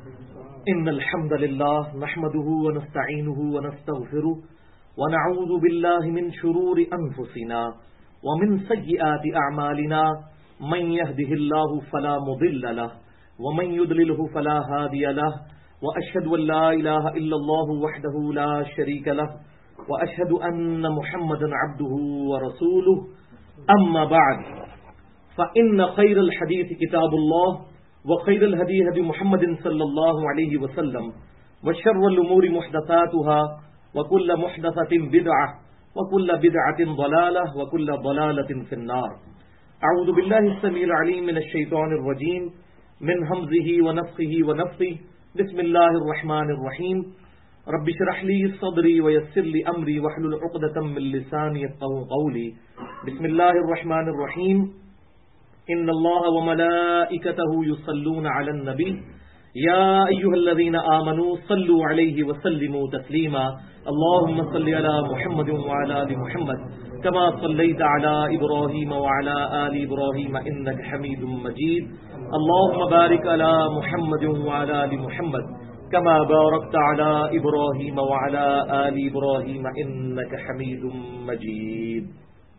إن الحمد لله نحمده ونستعينه ونستغفره ونعوذ بالله من شرور أنفسنا ومن سيئات أعمالنا من يهده الله فلا مضل له ومن يضلله فلا هادي له وأشهد أن لا إله إلا الله وحده لا شريك له وأشهد أن محمدا عبده ورسوله أما بعد فإن خير الحديث كتاب الله وخير الهدي هدي محمد صلى الله عليه وسلم وشر الأمور محدثاتها وكل محدثة بدعة وكل بدعة ضلالة وكل ضلالة في النار. أعوذ بالله السميع العليم من الشيطان الرجيم من همزه ونفخه ونفثه. بسم الله الرحمن الرحيم. رب اشرح لي صدري ويسر لي أمري واحلل عقدة من لساني يفقهوا قولي. بسم الله الرحمن الرحيم. إن الله وملائكته يصلون على النبي يا أيها الذين آمنوا صلوا عليه وسلموا تسليما. اللهم صل على محمد وعلى آل محمد كما صليت على إبراهيم وعلى آل إبراهيم إنك حميد مجيد. اللهم بارك على محمد وعلى آل محمد كما باركت على إبراهيم وعلى آل إبراهيم إنك حميد مجيد.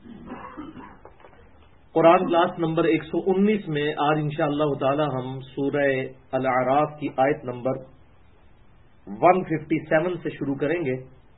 قرآن کلاس نمبر 119 میں آج انشاءاللہ تعالی ہم سورہ الاعراف کی آیت نمبر 157 سے شروع کریں گے،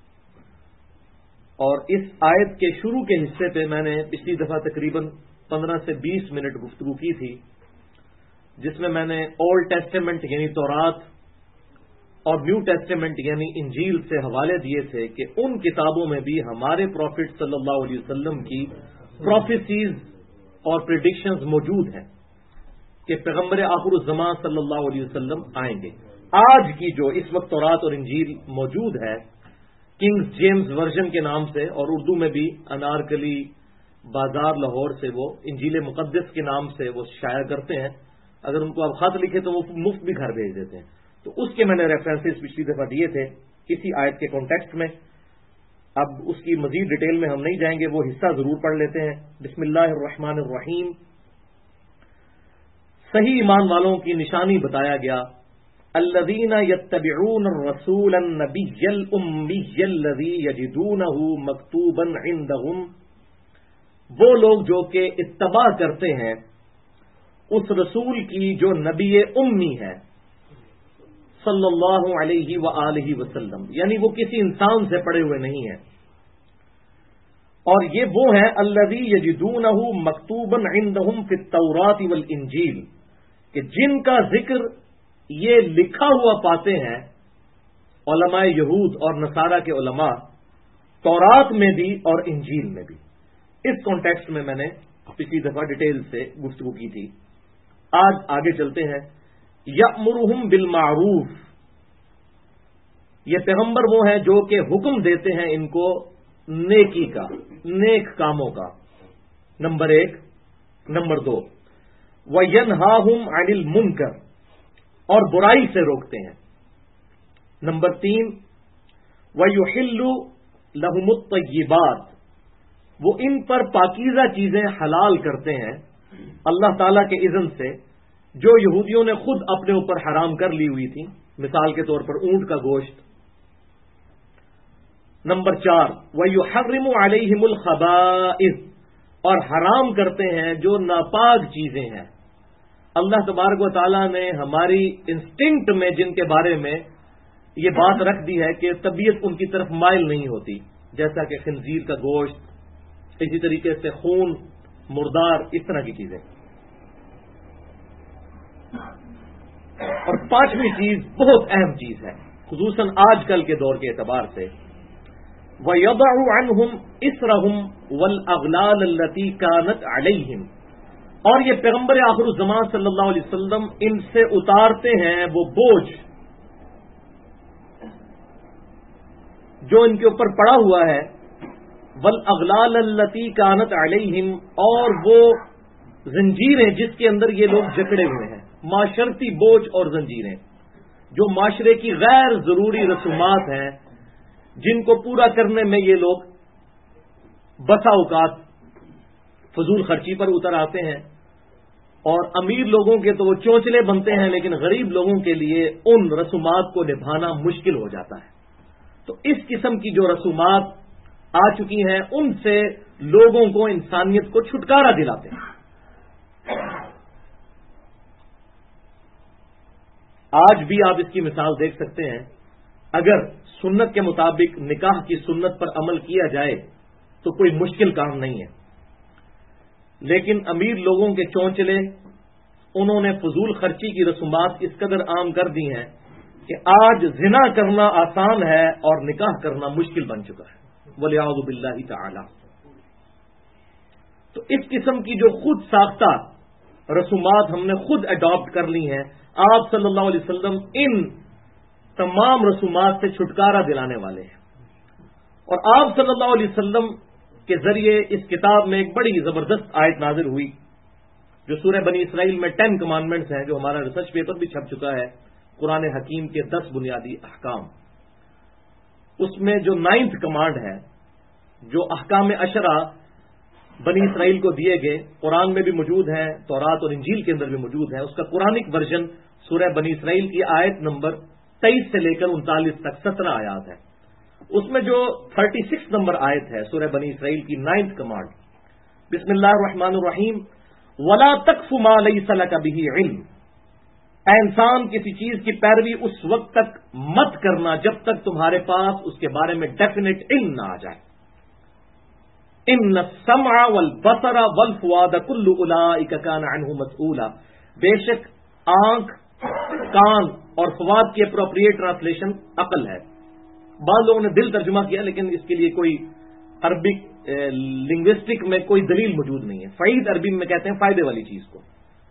اور اس آیت کے شروع کے حصے پہ میں نے پچھلی دفعہ تقریباً 15 سے 20 منٹ گفتگو کی تھی، جس میں میں نے اولڈ ٹیسٹیمنٹ یعنی تورات اور نیو ٹیسٹیمنٹ یعنی انجیل سے حوالے دیے تھے کہ ان کتابوں میں بھی ہمارے پروفٹ صلی اللہ علیہ وسلم کی پروفیسیز اور پریڈکشنز موجود ہیں کہ پیغمبر آخر الزمان صلی اللہ علیہ وسلم آئیں گے. آج کی جو اس وقت تورات اور انجیل موجود ہے کنگز جیمز ورژن کے نام سے، اور اردو میں بھی انارکلی بازار لاہور سے وہ انجیل مقدس کے نام سے وہ شائع کرتے ہیں. اگر ان کو آپ خط لکھے تو وہ مفت بھی گھر بھیج دیتے ہیں. تو اس کے میں نے ریفرنسز پچھلی دفعہ دیے تھے کسی آیت کے کانٹیکسٹ میں. اب اس کی مزید ڈیٹیل میں ہم نہیں جائیں گے، وہ حصہ ضرور پڑھ لیتے ہیں. بسم اللہ الرحمن الرحیم. صحیح ایمان والوں کی نشانی بتایا گیا. الذین یتبعون الرسول النبی الامی الذی یجدونہ مکتوبا عندہم، وہ لوگ جو کہ اتباع کرتے ہیں اس رسول کی جو نبی امی ہے صلی اللہ علیہ وآلہ وسلم، یعنی وہ کسی انسان سے پڑے ہوئے نہیں ہیں. اور یہ وہ ہیں الذی یجدونہ مکتوبا عندہم فی التوراۃ والانجیل، کہ جن کا ذکر یہ لکھا ہوا پاتے ہیں علماء یہود اور نصارہ کے علماء تورات میں بھی اور انجیل میں بھی. اس کانٹیکسٹ میں میں نے پچھلی دفعہ ڈیٹیل سے گفتگو کی تھی. آج آگے چلتے ہیں. یأمرہم بالمعروف، یہ پیغمبر وہ ہیں جو کہ حکم دیتے ہیں ان کو نیکی کا، نیک کاموں کا، نمبر 1. نمبر 2، وینہاہم عن المنکر، اور برائی سے روکتے ہیں. نمبر 3، ویحل لہم الطیبات، وہ ان پر پاکیزہ چیزیں حلال کرتے ہیں اللہ تعالی کے اذن سے جو یہودیوں نے خود اپنے اوپر حرام کر لی ہوئی تھی، مثال کے طور پر اونٹ کا گوشت. نمبر 4، وَيُحَرِّمُ عَلَيْهِمُ الْخَبَائِثَ، اور حرام کرتے ہیں جو ناپاک چیزیں ہیں. اللہ تبارک و تعالیٰ نے ہماری انسٹنکٹ میں جن کے بارے میں یہ بات رکھ دی ہے کہ طبیعت ان کی طرف مائل نہیں ہوتی، جیسا کہ خنزیر کا گوشت، اسی طریقے سے خون، مردار، اس طرح کی چیزیں. اور 5ویں چیز بہت اہم چیز ہے خصوصاً آج کل کے دور کے اعتبار سے، وَيَضَعُ عَنْهُمْ إِصْرَهُمْ وَالْأَغْلَالَ الَّتِي كَانَتْ عَلَيْهِمْ، اور یہ پیغمبر آخر الزمان صلی اللہ علیہ وسلم ان سے اتارتے ہیں وہ بوجھ جو ان کے اوپر پڑا ہوا ہے، وَالْأَغْلَالَ الَّتِي كَانَتْ عَلَيْهِمْ، اور وہ زنجیریں جس کے اندر یہ لوگ جکڑے ہوئے ہیں، معاشرتی بوجھ اور زنجیریں جو معاشرے کی غیر ضروری رسومات ہیں جن کو پورا کرنے میں یہ لوگ بسا اوقات فضول خرچی پر اتر آتے ہیں، اور امیر لوگوں کے تو وہ چونچلے بنتے ہیں، لیکن غریب لوگوں کے لیے ان رسومات کو نبھانا مشکل ہو جاتا ہے۔ تو اس قسم کی جو رسومات آ چکی ہیں ان سے لوگوں کو، انسانیت کو چھٹکارا دلاتے ہیں۔ آج بھی آپ اس کی مثال دیکھ سکتے ہیں، اگر سنت کے مطابق نکاح کی سنت پر عمل کیا جائے تو کوئی مشکل کام نہیں ہے، لیکن امیر لوگوں کے چونچلے، انہوں نے فضول خرچی کی رسومات اس قدر عام کر دی ہیں کہ آج زنا کرنا آسان ہے اور نکاح کرنا مشکل بن چکا ہے، وَلِعَوْذُ بِاللَّهِ تَعَالَى۔ تو اس قسم کی جو خود ساختہ رسومات ہم نے خود اڈاپٹ کر لی ہیں، آپ صلی اللہ علیہ وسلم ان تمام رسومات سے چھٹکارا دلانے والے ہیں، اور آپ صلی اللہ علیہ وسلم کے ذریعے اس کتاب میں ایک بڑی زبردست آیت نازل ہوئی جو سورہ بنی اسرائیل میں 10 کمانڈمنٹس ہیں، جو ہمارا ریسرچ پیپر بھی چھپ چکا ہے، قرآن حکیم کے 10 بنیادی احکام۔ اس میں جو 9th کمانڈ ہے، جو احکام عشرہ بنی اسرائیل کو دیے گئے، قرآن میں بھی موجود ہیں، تورات اور انجیل کے اندر بھی موجود ہے، اس کا قرآنک ورژن سورہ بنی اسرائیل کی آیت نمبر 23 سے لے کر 39 تک 17 آیات ہے۔ اس میں جو 36 نمبر آیت ہے سورہ بنی اسرائیل کی 9th کمانڈ، بسم اللہ الرحمن الرحیم، وَلَا تَقْفُ مَا لَيْسَ لَكَ بِهِ عِلْمٌ، اے انسان کسی چیز کی پیروی اس وقت تک مت کرنا جب تک تمہارے پاس اس کے بارے میں ڈیفینیٹ علم نہ آ جائے۔ ان السمع والبصر والفؤاد كل اولئک کان عنہ مسئولا، بے شک آنکھ، کان اور فؤاد کی اپروپریٹ ٹرانسلیشن عقل ہے۔ بعض لوگوں نے دل ترجمہ کیا، لیکن اس کے لیے کوئی عربک لنگوسٹک میں کوئی دلیل موجود نہیں ہے۔ فعید عربی میں کہتے ہیں فائدے والی چیز کو۔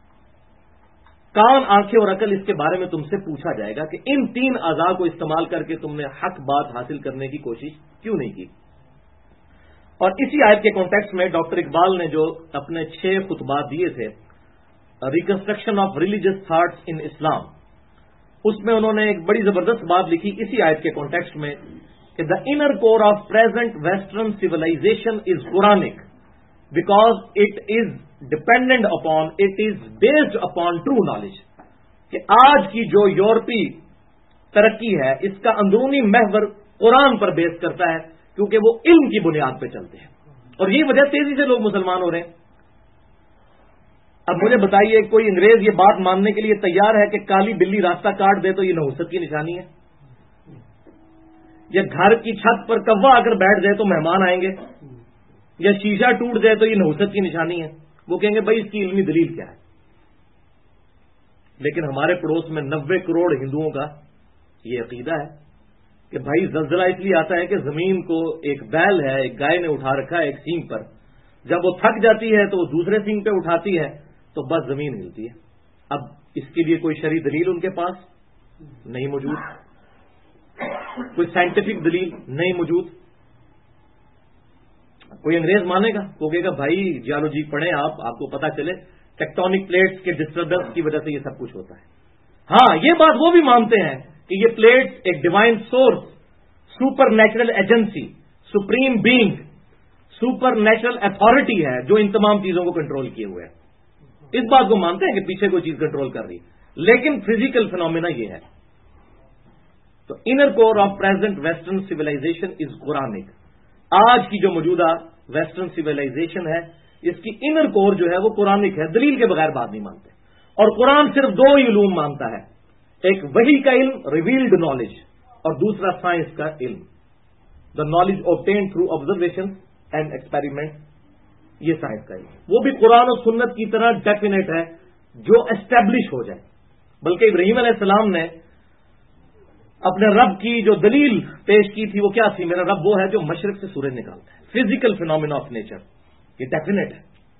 کان، آنکھیں اور عقل، اس کے بارے میں تم سے پوچھا جائے گا کہ ان 3 اعضاء کو استعمال کر کے تم نے حق بات حاصل کرنے کی کوشش کیوں نہیں کی۔ اور اسی آیت کے کانٹیکسٹ میں ڈاکٹر اقبال نے جو اپنے 6 خطبات دیے تھے، reconstruction of religious thoughts in Islam, اس میں انہوں نے ایک بڑی زبردست بات لکھی اسی آیت کے کانٹیکسٹ میں کہ the inner core of present western civilization is Quranic because it is dependent upon, it is based upon true knowledge, کہ آج کی جو یورپی ترقی ہے اس کا اندرونی محور قرآن پر بیس کرتا ہے، کیونکہ وہ علم کی بنیاد پہ چلتے ہیں، اور یہی وجہ تیزی سے لوگ مسلمان ہو رہے ہیں۔ اب مجھے بتائیے، کوئی انگریز یہ بات ماننے کے لیے تیار ہے کہ کالی بلی راستہ کاٹ دے تو یہ نحوست کی نشانی ہے؟ یا گھر کی چھت پر کوا آ کر بیٹھ جائے تو مہمان آئیں گے؟ یا شیشہ ٹوٹ جائے تو یہ نحوست کی نشانی ہے؟ وہ کہیں گے بھائی اس کی علمی دلیل کیا ہے؟ لیکن ہمارے پڑوس میں 90 کروڑ ہندوؤں کا یہ عقیدہ ہے کہ بھائی زلزلہ اس لیے آتا ہے کہ زمین کو ایک بیل ہے، ایک گائے نے اٹھا رکھا ہے ایک سینگ پر، جب وہ تھک جاتی ہے تو وہ دوسرے سینگ پہ اٹھاتی ہے تو بس زمین ہلتی ہے۔ اب اس کے لیے کوئی شرعی دلیل ان کے پاس نہیں موجود، کوئی سائنٹیفک دلیل نہیں موجود۔ کوئی انگریز مانے گا؟ وہ کہے گا بھائی جیولوجی پڑھیں آپ کو پتا چلے ٹیکٹونک پلیٹس کے ڈسٹربنس کی وجہ سے یہ سب کچھ ہوتا ہے۔ ہاں، یہ بات وہ بھی مانتے ہیں کہ یہ پلیٹس ایک divine source, supernatural agency, supreme being, supernatural authority ہے جو ان تمام چیزوں کو کنٹرول کیے ہوئے ہے۔ اس بات کو مانتے ہیں کہ پیچھے کوئی چیز کنٹرول کر رہی ہے، لیکن فزیکل فینومینا یہ ہے۔ تو inner core of present western civilization is Quranic. آج کی جو موجودہ ویسٹرن سیولائزیشن ہے، اس کی انر کور جو ہے وہ قرآنک ہے، دلیل کے بغیر بات نہیں مانتے۔ اور قرآن صرف 2 ہی علوم مانتا ہے، ایک وحی کا علم ریویلڈ نالج، اور دوسرا سائنس کا علم، the knowledge obtained through observation and experiment, یہ سائنس کا علم، وہ بھی قرآن و سنت کی طرح ڈیفینیٹ ہے جو اسٹیبلش ہو جائے۔ بلکہ ابراہیم علیہ السلام نے اپنے رب کی جو دلیل پیش کی تھی وہ کیا تھی؟ میرا رب وہ ہے جو مشرق سے سورج نکالتا ہے، فزیکل فینومینا آف نیچر، یہ ڈیفینیٹ ہے۔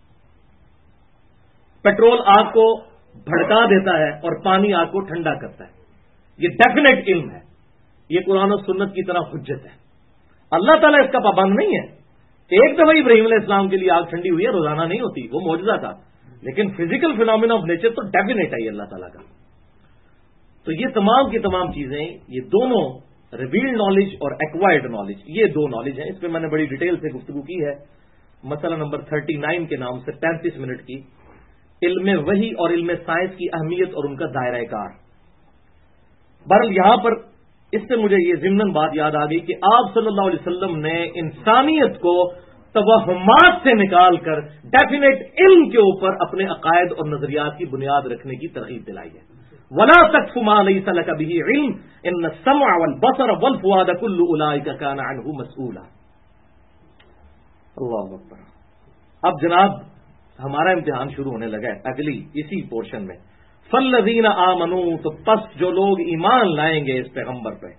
پیٹرول آگ کو بھڑکا دیتا ہے اور پانی آگ کو ٹھنڈا کرتا ہے، یہ ڈیفینیٹ علم ہے، یہ قرآن و سنت کی طرح حجت ہے۔ اللہ تعالیٰ اس کا پابند نہیں ہے۔ ایک دفعہ ابراہیم علیہ السلام کے لیے آگ ٹھنڈی ہوئی ہے، روزانہ نہیں ہوتی، وہ معجزہ تھا، لیکن فزیکل فینومینا آف نیچر تو ڈیفینیٹ ہے یہ اللہ تعالیٰ کا۔ تو یہ تمام کی تمام چیزیں، یہ دونوں ریویلڈ نالج اور ایکوائرڈ نالج، یہ 2 نالج ہیں۔ اس پہ میں نے بڑی ڈیٹیل سے گفتگو کی ہے، مسئلہ نمبر 39 کے نام سے 35 منٹ کی، علم وحی اور علم سائنس کی اہمیت اور ان کا دائرہ کار۔ بہرحال یہاں پر اس سے مجھے یہ ضمن بات یاد آ گئی کہ آپ صلی اللہ علیہ وسلم نے انسانیت کو توہمات سے نکال کر ڈیفینیٹ علم کے اوپر اپنے عقائد اور نظریات کی بنیاد رکھنے کی ترغیب دلائی ہے۔ وَلَا تَقْفُ مَا لَيْسَ لَكَ بِهِ عِلْمٌ إِنَّ السَّمْعَ وَالْبَصَرَ وَالْفُؤَادَ كُلُّ أُولَٰئِكَ كَانَ عَنْهُ مَسْئُولًا۔ اللہ اکبر۔ اب جناب ہمارا امتحان شروع ہونے لگا ہے اگلی اسی پورشن میں۔ فَالَّذِينَ آمَنُوا، تو پس جو لوگ ایمان لائیں گے اس پیغمبر پہ،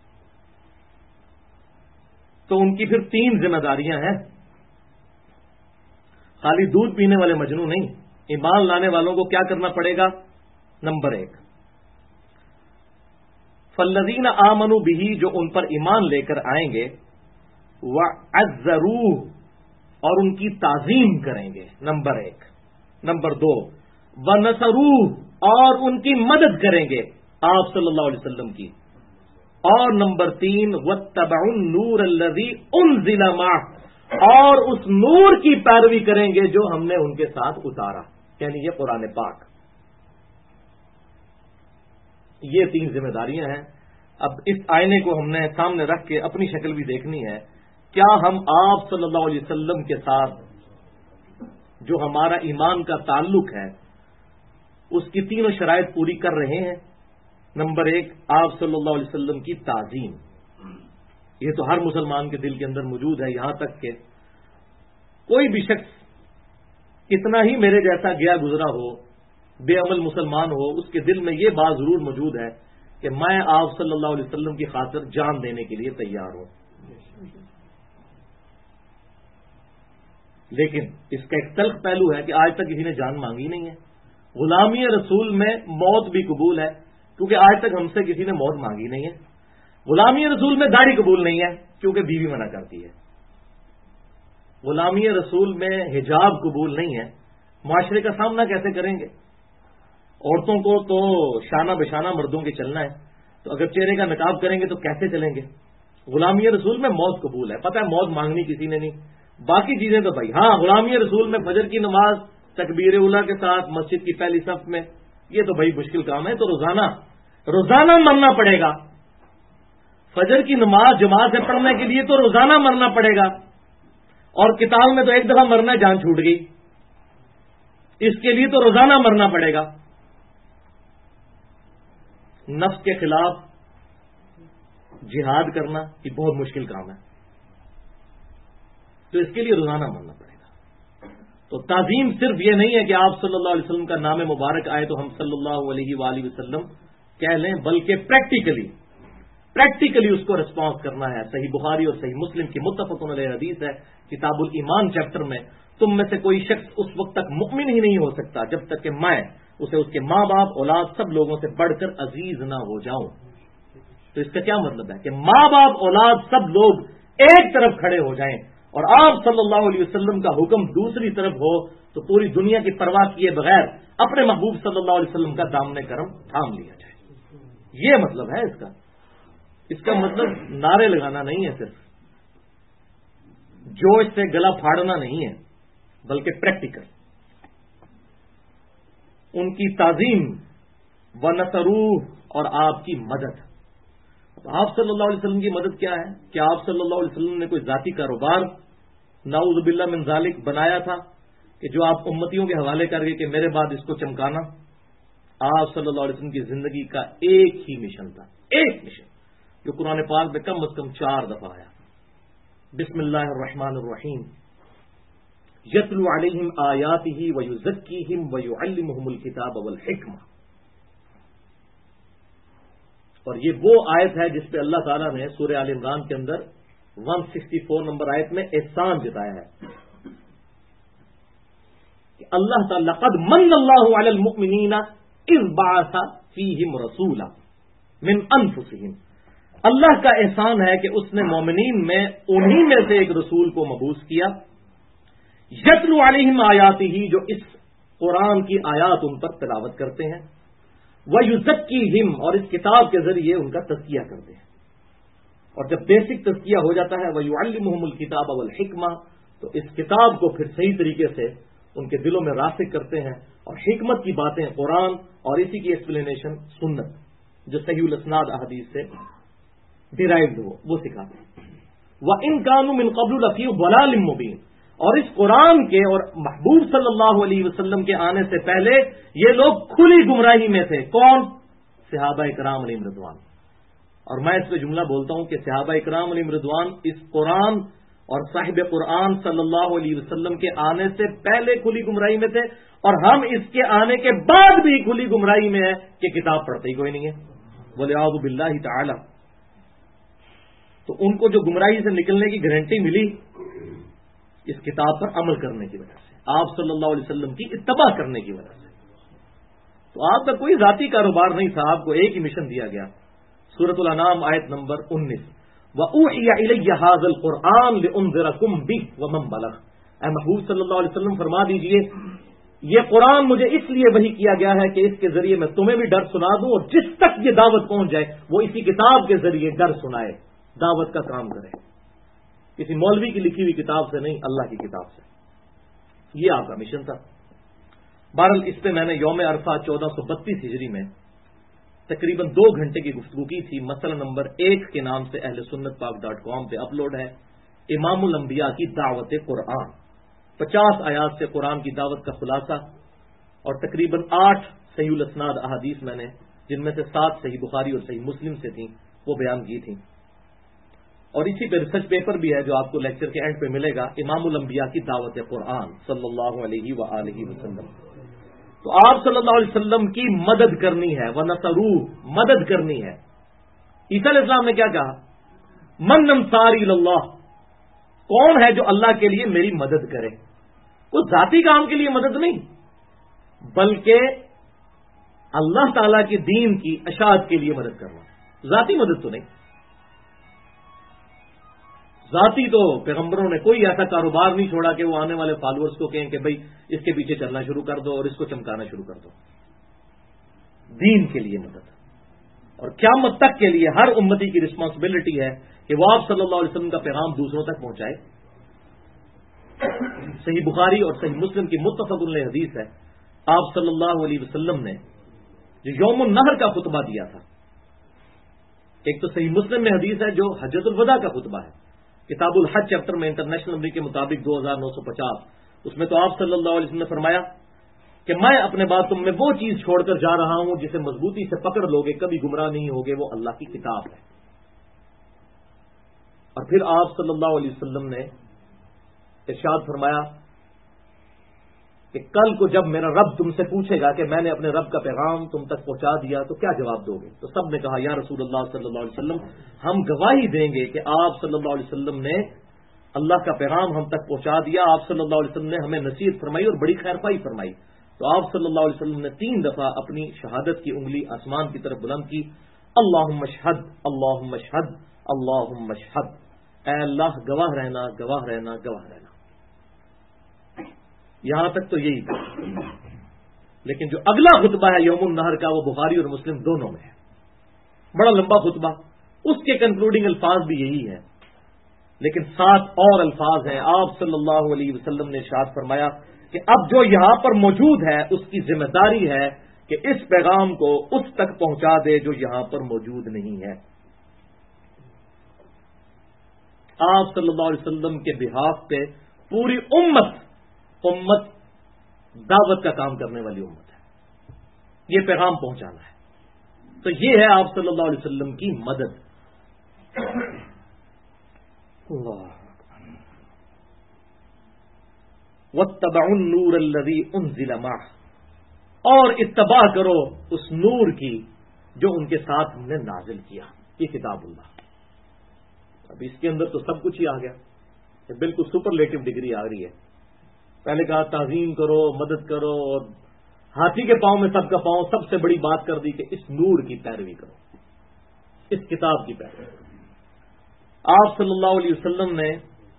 تو ان کی پھر 3 ذمہ داریاں ہیں۔ خالی دودھ پینے والے مجنو نہیں، ایمان لانے والوں کو کیا کرنا پڑے گا؟ نمبر 1، فالذین آمنوا بہ، جو ان پر ایمان لے کر آئیں گے، وعزروہ، اور ان کی تعظیم کریں گے، نمبر 1۔ نمبر 2، ونصروہ، اور ان کی مدد کریں گے آپ صلی اللہ علیہ وسلم کی، اور نمبر 3، واتبعوا النور الذی انزل معہ، اور اس نور کی پیروی کریں گے جو ہم نے ان کے ساتھ اتارا، یعنی یہ قرآن پاک۔ یہ 3 ذمہ داریاں ہیں۔ اب اس آئینے کو ہم نے سامنے رکھ کے اپنی شکل بھی دیکھنی ہے، کیا ہم آپ صلی اللہ علیہ وسلم کے ساتھ جو ہمارا ایمان کا تعلق ہے اس کی 3 شرائط پوری کر رہے ہیں؟ نمبر 1، آپ صلی اللہ علیہ وسلم کی تعظیم، یہ تو ہر مسلمان کے دل کے اندر موجود ہے، یہاں تک کہ کوئی بھی شخص کتنا ہی میرے جیسا گیا گزرا ہو، بے عمل مسلمان ہو، اس کے دل میں یہ بات ضرور موجود ہے کہ میں آپ صلی اللہ علیہ وسلم کی خاطر جان دینے کے لیے تیار ہوں۔ لیکن اس کا ایک تلخ پہلو ہے کہ آج تک کسی نے جان مانگی نہیں ہے۔ غلامی رسول میں موت بھی قبول ہے، کیونکہ آج تک ہم سے کسی نے موت مانگی نہیں ہے۔ غلامی رسول میں داڑھی قبول نہیں ہے، کیونکہ بیوی منع کرتی ہے۔ غلامی رسول میں حجاب قبول نہیں ہے، معاشرے کا سامنا کیسے کریں گے؟ عورتوں کو تو شانہ بشانہ مردوں کے چلنا ہے، تو اگر چہرے کا نقاب کریں گے تو کیسے چلیں گے؟ غلامی رسول میں موت قبول ہے، پتہ ہے موت مانگنی کسی نے نہیں، باقی چیزیں تو بھائی ہاں، غلامی رسول میں فجر کی نماز تکبیر اولیٰ کے ساتھ مسجد کی پہلی صف میں، یہ تو بھائی مشکل کام ہے، تو روزانہ مرنا پڑے گا۔ فجر کی نماز جماعت سے پڑھنے کے لیے تو روزانہ مرنا پڑے گا، اور کتاب میں تو ایک دفعہ مرنا جان چھوٹ گئی، اس کے لیے تو روزانہ مرنا پڑے گا۔ نفس کے خلاف جہاد کرنا یہ بہت مشکل کام ہے، تو اس کے لیے روزانہ مرنا پڑے گا۔ تو تعظیم صرف یہ نہیں ہے کہ آپ صلی اللہ علیہ وسلم کا نام مبارک آئے تو ہم صلی اللہ علیہ وآلہ وسلم کہہ لیں، بلکہ پریکٹیکلی اس کو رسپانس کرنا ہے۔ صحیح بخاری اور صحیح مسلم کی متفق علیہ حدیث ہے، کتاب الایمان چیپٹر میں، تم میں سے کوئی شخص اس وقت تک مؤمن ہی نہیں ہو سکتا جب تک کہ میں اسے اس کے ماں باپ اولاد سب لوگوں سے بڑھ کر عزیز نہ ہو جاؤں۔ تو اس کا کیا مطلب ہے کہ ماں باپ اولاد سب لوگ ایک طرف کھڑے ہو جائیں اور آپ صلی اللہ علیہ وسلم کا حکم دوسری طرف ہو، تو پوری دنیا کی پرواہ کیے بغیر اپنے محبوب صلی اللہ علیہ وسلم کا دامن کرم تھام لیا جائے۔ یہ مطلب ہے اس کا مطلب نعرے لگانا نہیں ہے، صرف جوش سے گلا پھاڑنا نہیں ہے، بلکہ پریکٹیکل ان کی تعظیم ونصروہ، اور آپ کی مدد۔ آپ صلی اللہ علیہ وسلم کی مدد کیا ہے؟ کہ آپ صلی اللہ علیہ وسلم نے کوئی ذاتی کاروبار نعوذ باللہ من ذالک بنایا تھا کہ جو آپ امتیوں کے حوالے کر کے کہ میرے بعد اس کو چمکانا؟ آپ صلی اللہ علیہ وسلم کی زندگی کا ایک ہی مشن تھا، ایک مشن جو قرآن پاک میں کم از کم 4 دفعہ آیا۔ بسم اللہ الرحمن الرحیم، یتلو علیہم آیاتہ ویزکیہم ویعلمہم الکتاب والحکمہ۔ اور یہ وہ آیت ہے جس پہ اللہ تعالیٰ نے سورہ آل عمران کے اندر 164 نمبر آیت میں احسان جتایا ہے کہ اللہ تعالیٰ قد من اللہ علی المؤمنین اذ بعث فیہم رسولا من انفسہم، اللہ کا احسان ہے کہ اس نے مومنین میں انہی میں سے ایک رسول کو مبعوث کیا، یتلو علیہم آیاتہ، جو اس قرآن کی آیات ان پر تلاوت کرتے ہیں، وَيُزَكِّيهِمْ، اور اس کتاب کے ذریعے ان کا تزکیہ کرتے ہیں۔ اور جب بیسک تزکیہ ہو جاتا ہے وَيُعَلِّمُهُمُ الْكِتَابَ وَالْحِكْمَةَ، تو اس کتاب کو پھر صحیح طریقے سے ان کے دلوں میں راسخ کرتے ہیں اور حکمت کی باتیں قرآن اور اسی کی ایکسپلینیشن سنت جو صحیح الاسناد احادیث سے ڈیرائیوڈ ہو وہ سکھاتے ہیں. وَإِن كَانُوا مِن قَبْلُ لَفِي ضَلَالٍ مُبِينٍ. اور اس قرآن کے اور محبوب صلی اللہ علیہ وسلم کے آنے سے پہلے یہ لوگ کھلی گمراہی میں تھے. کون؟ صحابہ کرام علیہم رضوان. اور میں اس پہ جملہ بولتا ہوں کہ صحابہ کرام علیہم رضوان اس قرآن اور صاحب قرآن صلی اللہ علیہ وسلم کے آنے سے پہلے کھلی گمراہی میں تھے، اور ہم اس کے آنے کے بعد بھی کھلی گمراہی میں ہے کہ کتاب پڑھتے ہی کوئی نہیں ہے. بولے اعوذ باللہ تعالی. تو ان کو جو گمراہی سے نکلنے کی گارنٹی ملی اس کتاب پر عمل کرنے کی وجہ سے، آپ صلی اللہ علیہ وسلم کی اتباع کرنے کی وجہ سے. تو آپ کا کوئی ذاتی کاروبار نہیں تھا، آپ کو ایک ہی مشن دیا گیا. سورۃ الانعام آیت نمبر 19 وَأُوحِيَ إِلَيَّ هَذَا الْقُرْآنُ لِأُنذِرَكُم بِهِ وَمَن بَلَغَ. اے محبوب صلی اللہ علیہ وسلم فرما دیجئے یہ قرآن مجھے اس لیے وحی کیا گیا ہے کہ اس کے ذریعے میں تمہیں بھی ڈر سنا دوں، اور جس تک یہ دعوت پہنچ جائے وہ اسی کتاب کے ذریعے ڈر سنائے، دعوت کا کام کرے. کسی مولوی کی لکھی ہوئی کتاب سے نہیں، اللہ کی کتاب سے. یہ آپ کا مشن تھا. بہرحال اس پہ میں نے یوم عرفہ 1432 ہجری میں تقریباً 2 گھنٹے کی گفتگو کی تھی. مسئلہ نمبر 1 کے نام سے اہل سنت پاک.com پہ اپلوڈ ہے. امام الانبیاء کی دعوت قرآن، 50 آیات سے قرآن کی دعوت کا خلاصہ، اور تقریباً 8 صحیح الاسناد احادیث میں نے، جن میں سے 7 صحیح بخاری اور صحیح مسلم سے تھیں، وہ بیان کی تھیں. اور اسی پہ ریسرچ پیپر بھی ہے جو آپ کو لیکچر کے اینڈ پہ ملے گا، امام الانبیاء کی دعوت قرآن صلی اللہ علیہ وآلہ وسلم. تو آپ صلی اللہ علیہ وسلم کی مدد کرنی ہے، وَنَصَرُوهُ، مدد کرنی ہے. عیسیٰ علیہ السلام نے کیا کہا؟ مَنْ أَنصَارِي إِلَى اللَّهِ. کون ہے جو اللہ کے لیے میری مدد کرے؟ کوئی ذاتی کام کے لیے مدد نہیں، بلکہ اللہ تعالی کے دین کی اشاعت کے لیے مدد کرنا. ذاتی مدد تو نہیں. ذاتی تو پیغمبروں نے کوئی ایسا کاروبار نہیں چھوڑا کہ وہ آنے والے فالوورز کو کہیں کہ بھئی اس کے پیچھے چلنا شروع کر دو اور اس کو چمکانا شروع کر دو. دین کے لیے مدد، اور قیامت تک کے لیے ہر امتی کی رسپانسبلٹی ہے کہ وہ آپ صلی اللہ علیہ وسلم کا پیغام دوسروں تک پہنچائے. صحیح بخاری اور صحیح مسلم کی متفق علیہ حدیث ہے، آپ صلی اللہ علیہ وسلم نے جو یوم النحر کا خطبہ دیا تھا، ایک تو صحیح مسلم میں حدیث ہے جو حجۃ الوداع کا خطبہ ہے، کتاب الحج چیپٹر میں انٹرنیشنل نمبر کے مطابق 2950. اس میں تو آپ صلی اللہ علیہ وسلم نے فرمایا کہ میں اپنے بعد تم میں وہ چیز چھوڑ کر جا رہا ہوں جسے مضبوطی سے پکڑ لوگے کبھی گمراہ نہیں ہوگے، وہ اللہ کی کتاب ہے. اور پھر آپ صلی اللہ علیہ وسلم نے ارشاد فرمایا کہ کل کو جب میرا رب تم سے پوچھے گا کہ میں نے اپنے رب کا پیغام تم تک پہنچا دیا تو کیا جواب دو گے؟ تو سب نے کہا یا رسول اللہ صلی اللہ علیہ وسلم، ہم گواہی دیں گے کہ آپ صلی اللہ علیہ وسلم نے اللہ کا پیغام ہم تک پہنچا دیا. آپ صلی اللہ علیہ وسلم نے ہمیں نصیحت فرمائی اور بڑی خیرخواہی فرمائی. تو آپ صلی اللہ علیہ وسلم نے 3 دفعہ اپنی شہادت کی انگلی آسمان کی طرف بلند کی، اللہم اشہد، اللہم اشہد، اللہم اشہد. اے اللہ گواہ رہنا، گواہ رہنا، گواہ رہنا. یہاں تک تو یہی تھا، لیکن جو اگلا خطبہ ہے یوم النحر کا وہ بخاری اور مسلم دونوں میں ہے. بڑا لمبا خطبہ، اس کے کنکلوڈنگ الفاظ بھی یہی ہے، لیکن 7 اور الفاظ ہیں. آپ صلی اللہ علیہ وسلم نے ارشاد فرمایا کہ اب جو یہاں پر موجود ہے اس کی ذمہ داری ہے کہ اس پیغام کو اس تک پہنچا دے جو یہاں پر موجود نہیں ہے. آپ صلی اللہ علیہ وسلم کے بہاف پہ پوری امت دعوت کا کام کرنے والی امت ہے، یہ پیغام پہنچانا ہے. تو یہ ہے آپ صلی اللہ علیہ وسلم کی مدد. وَاتَّبَعُوا النُّورَ الَّذِي أُنزِلَ مَعَهُ، اور اتباع کرو اس نور کی جو ان کے ساتھ ہم نے نازل کیا، یہ کتاب اللہ. اب اس کے اندر تو سب کچھ ہی آ گیا، یہ بالکل سپرلیٹو ڈگری آ رہی ہے. پہلے کہا تعظیم کرو، مدد کرو، اور ہاتھی کے پاؤں میں سب کا پاؤں، سب سے بڑی بات کر دی کہ اس نور کی پیروی کرو، اس کتاب کی پیروی کرو. آپ صلی اللہ علیہ وسلم نے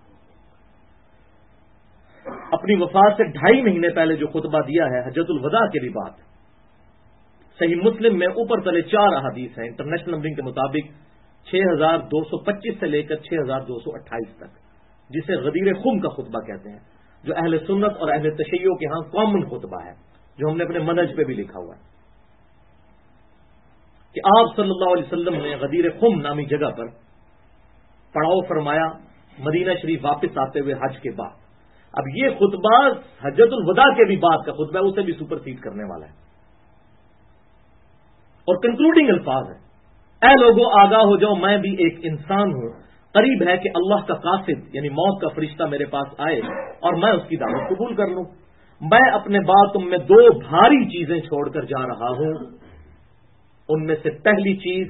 اپنی وفات سے 2.5 مہینے پہلے جو خطبہ دیا ہے حجۃ الوداع کے بھی بات، صحیح مسلم میں اوپر تلے 4 احادیث ہیں انٹرنیشنل نمبرنگ کے مطابق 6225 سے لے کر 6228 تک، جسے غدیر خم کا خطبہ کہتے ہیں، جو اہل سنت اور اہل تشیع کے ہاں کامن خطبہ ہے. جو ہم نے اپنے منہج پہ بھی لکھا ہوا ہے کہ آپ صلی اللہ علیہ وسلم نے غدیر خم نامی جگہ پر پڑاؤ فرمایا مدینہ شریف واپس آتے ہوئے حج کے بعد. اب یہ خطبہ حجۃ الوداع کے بھی بعد کا خطبہ ہے، اسے بھی سپرسیڈ کرنے والا ہے اور کنکلوڈنگ الفاظ ہے. اے لوگوں آگاہ ہو جاؤ، میں بھی ایک انسان ہوں، قریب ہے کہ اللہ کا قاصد یعنی موت کا فرشتہ میرے پاس آئے اور میں اس کی دعوت قبول کر لوں. میں اپنے بعد تم میں 2 بھاری چیزیں چھوڑ کر جا رہا ہوں. ان میں سے پہلی چیز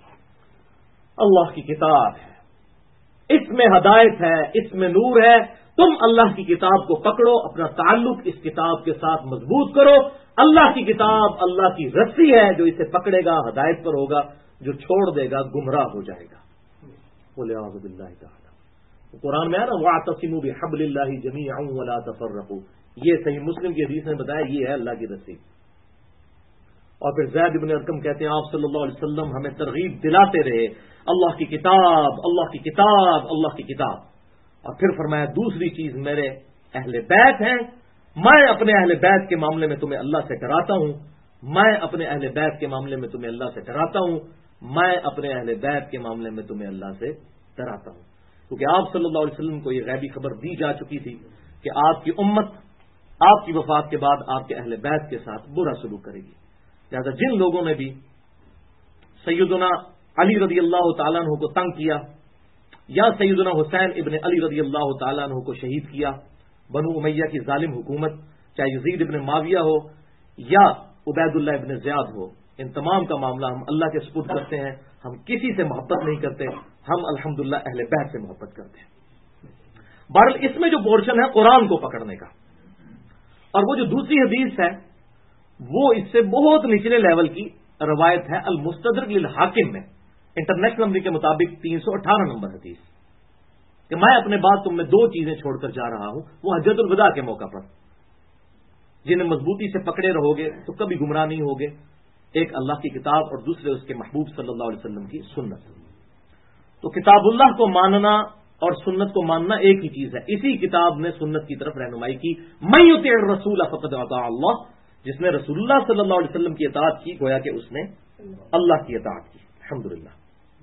اللہ کی کتاب ہے، اس میں ہدایت ہے، اس میں نور ہے. تم اللہ کی کتاب کو پکڑو، اپنا تعلق اس کتاب کے ساتھ مضبوط کرو. اللہ کی کتاب اللہ کی رسی ہے، جو اسے پکڑے گا ہدایت پر ہوگا، جو چھوڑ دے گا گمراہ ہو جائے گا. بولے اعوذ باللہ تعالی. قرآن میں ہے نا وَاعْتَصِمُوا بِحَبْلِ اللَّهِ جَمِيعًا وَلَا تَفَرَّقُوا، یہ صحیح مسلم کی حدیث نے بتایا یہ ہے اللہ کی رسی. اور پھر زید بن ارقم کہتے ہیں آپ صلی اللہ علیہ وسلم ہمیں ترغیب دلاتے رہے اللہ کی کتاب، اللہ کی کتاب، اللہ کی کتاب. اور پھر فرمایا دوسری چیز میرے اہل بیت ہیں، میں اپنے اہل بیت کے معاملے میں تمہیں اللہ سے ڈراتا ہوں، میں اپنے اہل بیت کے معاملے میں تمہیں اللہ سے ڈراتا ہوں، میں اپنے اہل بیت کے معاملے میں تمہیں اللہ سے ڈراتا ہوں. کیونکہ آپ صلی اللہ علیہ وسلم کو یہ غیبی خبر دی جا چکی تھی کہ آپ کی امت آپ کی وفات کے بعد آپ کے اہل بیت کے ساتھ برا سلوک کرے گی. لہٰذا جن لوگوں نے بھی سیدنا علی رضی اللہ تعالیٰ عنہ کو تنگ کیا یا سیدنا حسین ابن علی رضی اللہ تعالیٰ عنہ کو شہید کیا، بنو امیہ کی ظالم حکومت، چاہے یزید ابن معاویہ ہو یا عبید اللہ ابن زیاد ہو، ان تمام کا معاملہ ہم اللہ کے سپرد کرتے ہیں. ہم کسی سے محبت نہیں کرتے، ہم الحمدللہ اہل بیت سے محبت کرتے ہیں. بہرحال اس میں جو پورشن ہے قرآن کو پکڑنے کا، اور وہ جو دوسری حدیث ہے وہ اس سے بہت نچلے لیول کی روایت ہے المستدرک للحاکم میں، انٹرنیشنل نمبر کے مطابق 318 نمبر حدیث، کہ میں اپنے بعد تم میں 2 چیزیں چھوڑ کر جا رہا ہوں، وہ حجۃ الوداع کے موقع پر جنہیں مضبوطی سے پکڑے رہو گے تو کبھی گمراہ نہیں ہوگے. ایک اللہ کی کتاب اور دوسرے اس کے محبوب صلی اللہ علیہ وسلم کی سنت. تو کتاب اللہ کو ماننا اور سنت کو ماننا ایک ہی چیز ہے. اسی کتاب نے سنت کی طرف رہنمائی کی. من یطع الرسول فقد اطاع اللہ، جس نے رسول اللہ صلی اللہ علیہ وسلم کی اطاعت کی گویا کہ اس نے اللہ کی اطاعت کی. الحمدللہ.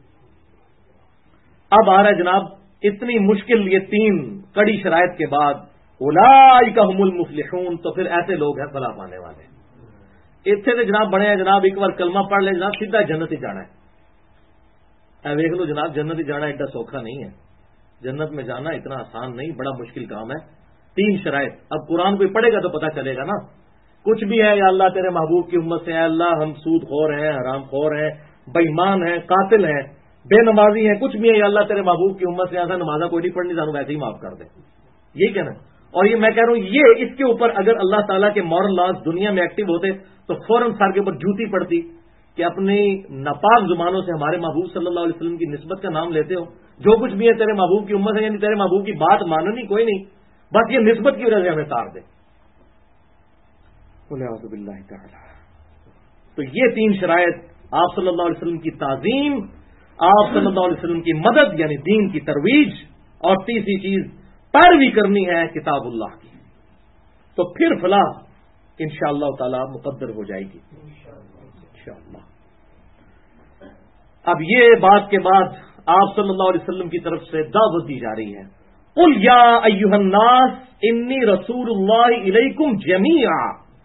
اب آ رہا ہے جناب اتنی مشکل یہ 3 کڑی شرائط کے بعد اولئک هم المفلحون، تو پھر ایسے لوگ ہیں فلاح پانے والے. اتنے سے جناب بڑے ہیں جناب ایک بار کلمہ پڑھ لے جناب سیدھا جنت ہی جانا ہے. دیکھ لو جناب جنت ہی جانا ایڈا سوکھا نہیں ہے، جنت میں جانا اتنا آسان نہیں، بڑا مشکل کام ہے. 3 شرائط. اب قرآن کوئی پڑھے گا تو پتہ چلے گا نا. کچھ بھی ہے یا اللہ تیرے محبوب کی امت سے، اے اللہ ہم سود خور ہیں، حرام خور ہیں، بے ایمان ہیں، قاتل ہیں، بے نمازی ہیں، کچھ بھی ہے یا اللہ تیرے محبوب کی امت سے ایسا نمازہ کوئی نہیں پڑھنی، سانو ویسے ہی معاف کر دے. یہی کہنا. اور یہ میں کہہ رہا ہوں یہ اس کے اوپر اگر اللہ تعالیٰ کے مورل لاز دنیا میں ایکٹیو ہوتے تو فوراً سر کے اوپر جوتی پڑتی کہ اپنی ناپاک زبانوں سے ہمارے محبوب صلی اللہ علیہ وسلم کی نسبت کا نام لیتے ہو. جو کچھ بھی ہے تیرے محبوب کی امت ہے، یعنی تیرے محبوب کی بات ماننی کوئی نہیں، بس یہ نسبت کی وجہ سے ہمیں تار دے. اعوذ باللہ تعالی. تو یہ 3 شرائط آپ صلی اللہ علیہ وسلم کی تعظیم، آپ صلی اللہ علیہ وسلم کی مدد یعنی دین کی ترویج، اور تیسری چیز پیروی کرنی ہے کتاب اللہ کی. تو پھر فلاح انشاءاللہ تعالی مقدر ہو جائے گی انشاءاللہ. اب یہ بات کے بعد آپ صلی اللہ علیہ وسلم کی طرف سے دعوت دی جا رہی ہے. قل یا ایھا الناس انی رسول اللہ الیکم جمیعا.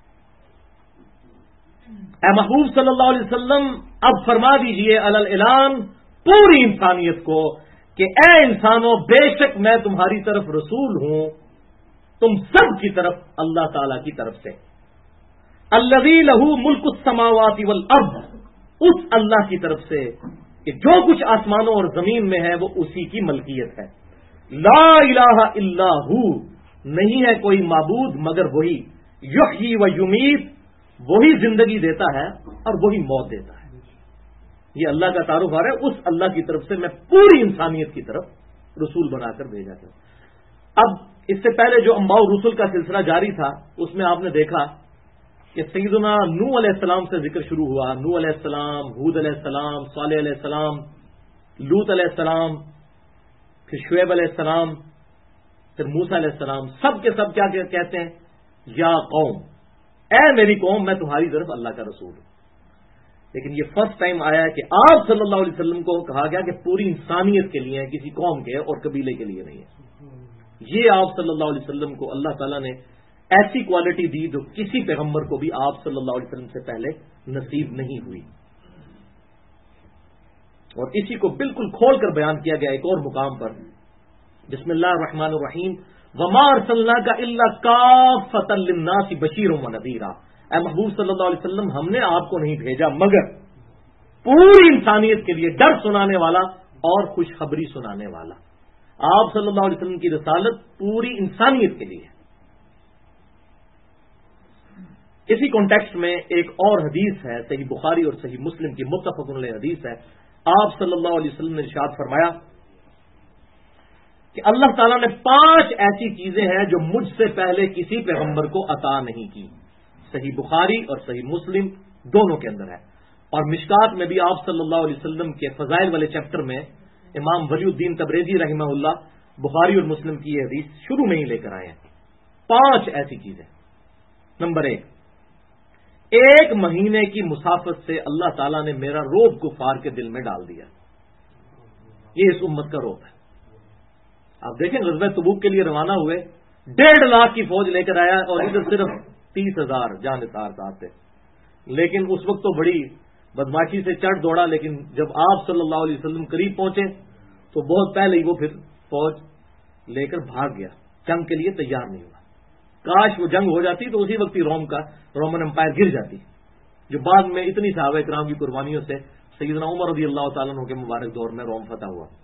اے محبوب صلی اللہ علیہ وسلم اب فرما دیجئے علی الاعلان پوری انسانیت کو کہ اے انسانوں بے شک میں تمہاری طرف رسول ہوں، تم سب کی طرف اللہ تعالی کی طرف سے. الذی لہ ملک السماوات والارض، اس اللہ کی طرف سے کہ جو کچھ آسمانوں اور زمین میں ہے وہ اسی کی ملکیت ہے. لا الہ الا ہو، نہیں ہے کوئی معبود مگر وہی. یحیی و یمیت، وہی زندگی دیتا ہے اور وہی موت دیتا ہے. یہ اللہ کا تعارف آ رہا ہے. اس اللہ کی طرف سے میں پوری انسانیت کی طرف رسول بنا کر بھیجا تھا. اب اس سے پہلے جو انباء رسول کا سلسلہ جاری تھا اس میں آپ نے دیکھا کہ سیدنا نوح علیہ السلام سے ذکر شروع ہوا. نوح علیہ السلام، ہود علیہ السلام، صالح علیہ السلام، لوط علیہ السلام، پھر شعیب علیہ السلام، پھر موسیٰ علیہ السلام. سب کے سب کیا کہتے ہیں؟ یا قوم، اے میری قوم میں تمہاری طرف اللہ کا رسول ہوں. لیکن یہ فرسٹ ٹائم آیا ہے کہ آپ صلی اللہ علیہ وسلم کو کہا گیا کہ پوری انسانیت کے لیے ہے، کسی قوم کے اور قبیلے کے لیے نہیں ہے. یہ آپ صلی اللہ علیہ وسلم کو اللہ تعالیٰ نے ایسی کوالٹی دی جو کسی پیغمبر کو بھی آپ صلی اللہ علیہ وسلم سے پہلے نصیب نہیں ہوئی. اور اسی کو بالکل کھول کر بیان کیا گیا ایک اور مقام پر، بسم اللہ الرحمن الرحیم، وما ارسلناک الا کافۃ للناس بشیرا ونذیرا. اے محبوب صلی اللہ علیہ وسلم، ہم نے آپ کو نہیں بھیجا مگر پوری انسانیت کے لیے ڈر سنانے والا اور خوشخبری سنانے والا. آپ صلی اللہ علیہ وسلم کی رسالت پوری انسانیت کے لیے. اسی کانٹیکسٹ میں ایک اور حدیث ہے، صحیح بخاری اور صحیح مسلم کی متفق علیہ حدیث ہے. آپ صلی اللہ علیہ وسلم نے ارشاد فرمایا کہ اللہ تعالیٰ نے 5 ایسی چیزیں ہیں جو مجھ سے پہلے کسی پیغمبر کو عطا نہیں کی. صحیح بخاری اور صحیح مسلم دونوں کے اندر ہے. اور مشکات میں بھی آپ صلی اللہ علیہ وسلم کے فضائل والے چیپٹر میں امام ولی الدین تبریزی رحمہ اللہ بخاری اور مسلم کی یہ حدیث شروع میں ہی لے کر آئے ہیں. 5 ایسی چیزیں. نمبر 1 مہینے کی مسافت سے اللہ تعالیٰ نے میرا روب کفار کے دل میں ڈال دیا. یہ اس امت کا روب ہے. آپ دیکھیں غزوہ تبوک کے لیے روانہ ہوئے، 1.5 لاکھ کی فوج لے کر آیا اور ادھر صرف 30,000 جانثار ساتھ تھے. لیکن اس وقت تو بڑی بدماشی سے چڑھ دوڑا، لیکن جب آپ صلی اللہ علیہ وسلم قریب پہنچے تو بہت پہلے ہی وہ پھر فوج لے کر بھاگ گیا، جنگ کے لیے تیار نہیں ہوا. کاش وہ جنگ ہو جاتی تو اسی وقت ہی رومن امپائر گر جاتی، جو بعد میں اتنی صحابہ کرام کی قربانیوں سے سیدنا عمر رضی اللہ تعالیٰ عنہ کے مبارک دور میں روم فتح ہوا.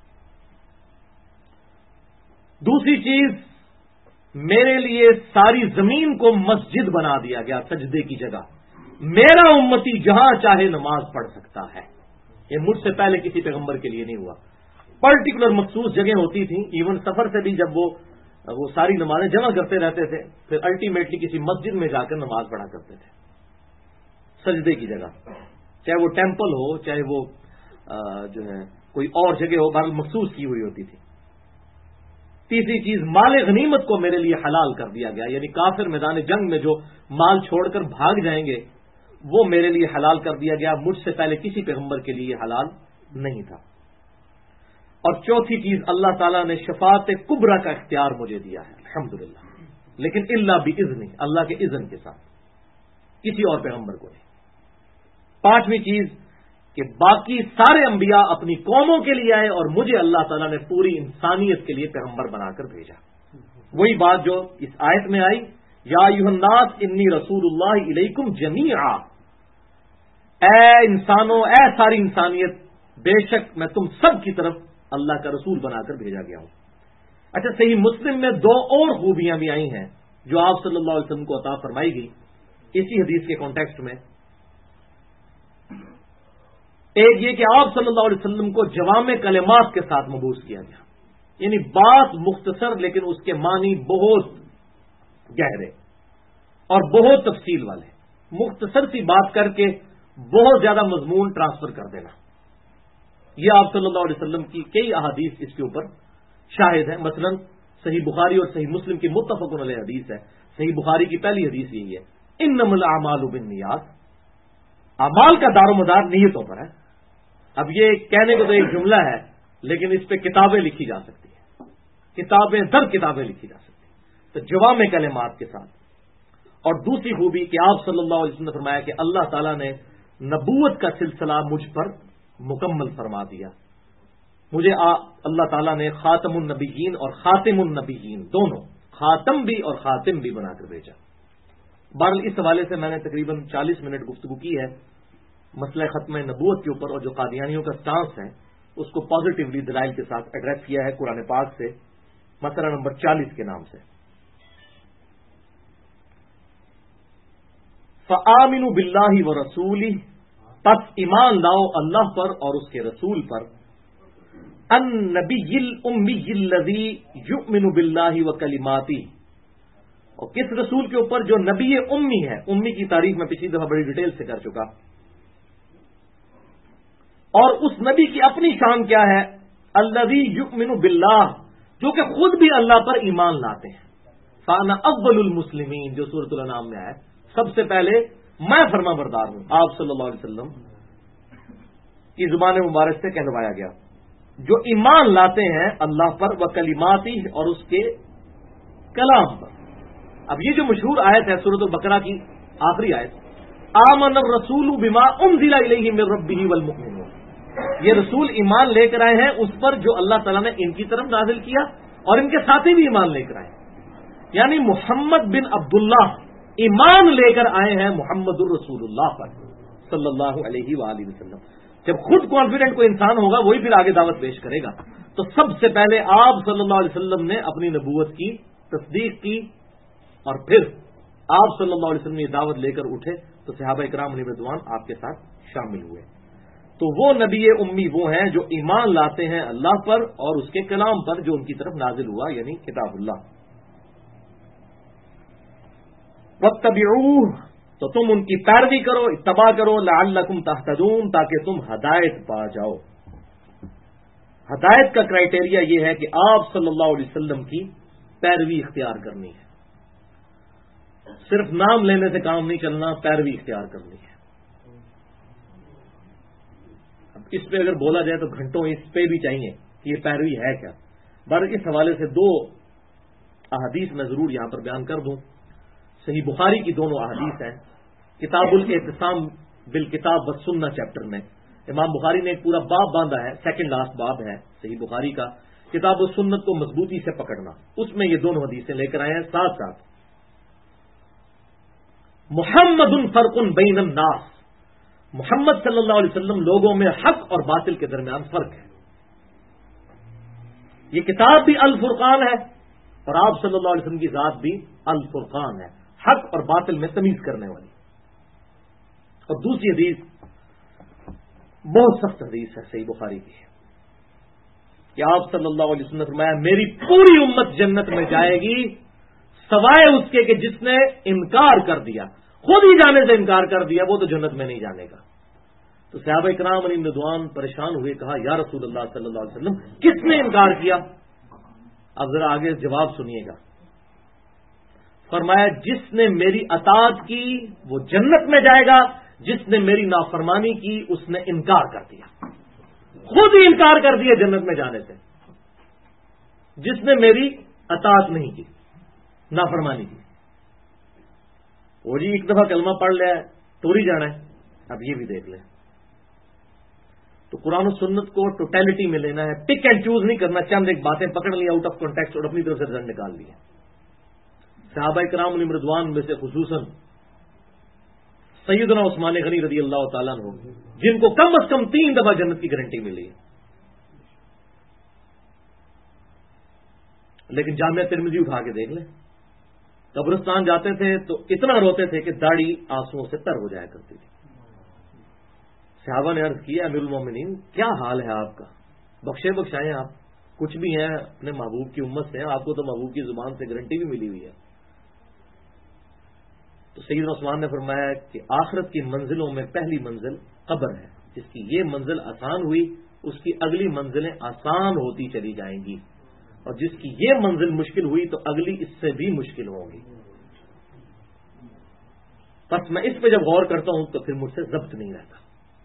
دوسری چیز، میرے لیے ساری زمین کو مسجد بنا دیا گیا، سجدے کی جگہ. میرا امتی جہاں چاہے نماز پڑھ سکتا ہے. یہ مجھ سے پہلے کسی پیغمبر کے لیے نہیں ہوا. پرٹیکولر مخصوص جگہ ہوتی تھیں، ایون سفر سے بھی جب وہ ساری نمازیں جمع کرتے رہتے تھے، پھر الٹیمیٹلی کسی مسجد میں جا کر نماز پڑھا کرتے تھے سجدے کی جگہ. چاہے وہ ٹیمپل ہو، چاہے وہ جو ہے کوئی اور جگہ ہو، بہرحال مخصوص کی ہوئی ہوتی تھی. تیسری چیز، مال غنیمت کو میرے لیے حلال کر دیا گیا، یعنی کافر میدان جنگ میں جو مال چھوڑ کر بھاگ جائیں گے وہ میرے لیے حلال کر دیا گیا. مجھ سے پہلے کسی پیغمبر کے لیے حلال نہیں تھا. اور چوتھی چیز، اللہ تعالیٰ نے شفاعت کبریٰ کا اختیار مجھے دیا ہے الحمدللہ، لیکن الا باذنہ، اللہ کے اذن کے ساتھ، کسی اور پیغمبر کو نہیں. 5ویں چیز کہ باقی سارے انبیاء اپنی قوموں کے لیے آئے اور مجھے اللہ تعالیٰ نے پوری انسانیت کے لیے پیغمبر بنا کر بھیجا. وہی بات جو اس آیت میں آئی، یا ایھا الناس انی رسول اللہ الیکم جمیعا. اے انسانوں، اے ساری انسانیت، بے شک میں تم سب کی طرف اللہ کا رسول بنا کر بھیجا گیا ہوں. اچھا، صحیح مسلم میں 2 اور خوبیاں بھی آئی ہیں جو آپ صلی اللہ علیہ وسلم کو عطا فرمائی گئی اسی حدیث کے کانٹیکسٹ میں. ایک یہ کہ آپ صلی اللہ علیہ وسلم کو جوامع کلمات کے ساتھ مبعوث کیا گیا، یعنی بات مختصر لیکن اس کے معنی بہت گہرے اور بہت تفصیل والے. مختصر سی بات کر کے بہت زیادہ مضمون ٹرانسفر کر دینا. یہ آپ صلی اللہ علیہ وسلم کی کئی احادیث اس کے اوپر شاہد ہیں. مثلا صحیح بخاری اور صحیح مسلم کی متفق علیہ حدیث ہے. صحیح بخاری کی پہلی حدیث یہی ہے، انما الاعمال بالنیات. اعمال کا دار و مدار نیتوں پر ہے. اب یہ کہنے کو تو ایک جملہ ہے، لیکن اس پہ کتابیں لکھی جا سکتی ہیں، کتابیں در کتابیں لکھی جا سکتی ہیں. تو جوامع کلمات کے ساتھ. اور دوسری خوبی کہ آپ صلی اللہ علیہ وسلم نے فرمایا کہ اللہ تعالیٰ نے نبوت کا سلسلہ مجھ پر مکمل فرما دیا. مجھے اللہ تعالیٰ نے خاتم النبیین اور خاتم النبیین دونوں، خاتم بھی اور خاتم بھی بنا کر بھیجا. بہرحال اس حوالے سے میں نے تقریباً 40 منٹ گفتگو کی ہے مسئلہ ختم نبوت کے اوپر، اور جو قادیانیوں کا سٹانس ہے اس کو پازیٹیولی دلائل کے ساتھ ایڈریس کیا ہے قرآن پاک سے، مسئلہ نمبر 40 کے نام سے. فآمنوا باللہ ورسولہ، پس ایمان لاؤ اللہ پر اور اس کے رسول پر. النبی الامی الذی یؤمن باللہ وکلماتہ، اور کس رسول کے اوپر؟ جو نبی امی ہے. امی کی تعریف میں پچھلی دفعہ بڑی ڈیٹیل سے کر چکا. اور اس نبی کی اپنی شان کیا ہے؟ الذی یؤمن باللہ، جو کہ خود بھی اللہ پر ایمان لاتے ہیں. فانا اول المسلمین، جو سورۃ الانعام میں ہے، سب سے پہلے میں فرما بردار ہوں. آپ صلی اللہ علیہ وسلم کی زبان مبارک سے کہلوایا گیا جو ایمان لاتے ہیں اللہ پر و کلماتی اور اس کے کلام پر. اب یہ جو مشہور آیت ہے سورۃ البقرہ کی آخری آیت، آمن الرسول بما انزل الیہ من ربہ والمؤمنون، یہ رسول ایمان لے کر آئے ہیں اس پر جو اللہ تعالیٰ نے ان کی طرف نازل کیا اور ان کے ساتھی بھی ایمان لے کر آئے. یعنی محمد بن عبداللہ ایمان لے کر آئے ہیں محمد الرسول اللہ پر صلی اللہ علیہ وآلہ وسلم. جب خود کانفیڈنٹ کوئی انسان ہوگا وہی پھر آگے دعوت پیش کرے گا. تو سب سے پہلے آپ صلی اللہ علیہ وسلم نے اپنی نبوت کی تصدیق کی اور پھر آپ صلی اللہ علیہ وسلم نے دعوت لے کر اٹھے تو صحابہ اکرام علیہ رضوان آپ کے ساتھ شامل ہوئے. تو وہ نبی امی وہ ہیں جو ایمان لاتے ہیں اللہ پر اور اس کے کلام پر جو ان کی طرف نازل ہوا یعنی کتاب اللہ. واتبعوہ، تو تم ان کی پیروی کرو، اتباع کرو، لعلکم تہتدون، تاکہ تم ہدایت پا جاؤ. ہدایت کا کرائٹیریا یہ ہے کہ آپ صلی اللہ علیہ وسلم کی پیروی اختیار کرنی ہے. صرف نام لینے سے کام نہیں چلنا، پیروی اختیار کرنی ہے. اب اس پہ اگر بولا جائے تو گھنٹوں اس پہ بھی چاہیے کہ یہ پیروی ہے کیا. اس حوالے سے دو احادیث میں ضرور یہاں پر بیان کر دوں. صحیح بخاری کی دونوں احادیث ہیں. کتاب الاعتصام بالکتاب والسنہ چیپٹر میں امام بخاری نے ایک پورا باب باندھا ہے، سیکنڈ لاسٹ باب ہے صحیح بخاری کا، کتاب السنت کو مضبوطی سے پکڑنا. اس میں یہ دونوں حدیثیں لے کر آئے ہیں. ساتھ ساتھ محمد فرق بین الناس، محمد صلی اللہ علیہ وسلم لوگوں میں حق اور باطل کے درمیان فرق ہے. یہ کتاب بھی الفرقان ہے اور آپ صلی اللہ علیہ وسلم کی ذات بھی الفرقان ہے، حق اور باطل میں تمیز کرنے والی. اور دوسری حدیث بہت سخت حدیث ہے صحیح بخاری کی کہ آپ صلی اللہ علیہ وسلم نے فرمایا میری پوری امت جنت میں جائے گی سوائے اس کے کہ جس نے انکار کر دیا، خود ہی جانے سے انکار کر دیا، وہ تو جنت میں نہیں جانے گا. تو صحابہ کرام علیہ رضوان پریشان ہوئے، کہا یا رسول اللہ صلی اللہ علیہ وسلم کس نے انکار کیا؟ اب ذرا آگے جواب سنیے گا. فرمایا جس نے میری اطاعت کی وہ جنت میں جائے گا، جس نے میری نافرمانی کی اس نے انکار کر دیا، خود ہی انکار کر دیا جنت میں جانے سے. جس نے میری اطاعت نہیں کی، نافرمانی کی، وہ جی ایک دفعہ کلمہ پڑھ لیا ہے توڑی جانا ہے. اب یہ بھی دیکھ لیں. تو قرآن و سنت کو ٹوٹیلٹی میں لینا ہے، پک اینڈ چوز نہیں کرنا. چند ایک باتیں پکڑ لی آؤٹ آف کانٹیکسٹ اور اپنی طرف سے رزلٹ نکال لیے. صحابہ کرام علیہ رضوان میں سے خصوصاً سیدنا عثمان غنی رضی اللہ تعالیٰ عنہ، جن کو کم از کم 3 دفعہ جنت کی گارنٹی ملی ہے. لیکن جامعہ ترمذی اٹھا کے دیکھ لیں، قبرستان جاتے تھے تو اتنا روتے تھے کہ داڑھی آنسوؤں سے تر ہو جایا کرتی تھی. صحابہ نے عرض کیا امیر المومنین کیا حال ہے آپ کا، بخشے بخشائیں، آپ کچھ بھی ہیں اپنے محبوب کی امت سے ہیں، آپ کو تو محبوب کی زبان سے گارنٹی بھی ملی ہوئی ہے. تو سیدنا عثمان نے فرمایا کہ آخرت کی منزلوں میں پہلی منزل قبر ہے، جس کی یہ منزل آسان ہوئی اس کی اگلی منزلیں آسان ہوتی چلی جائیں گی، اور جس کی یہ منزل مشکل ہوئی تو اگلی اس سے بھی مشکل ہوں گی. بس میں اس پہ جب غور کرتا ہوں تو پھر مجھ سے ضبط نہیں رہتا.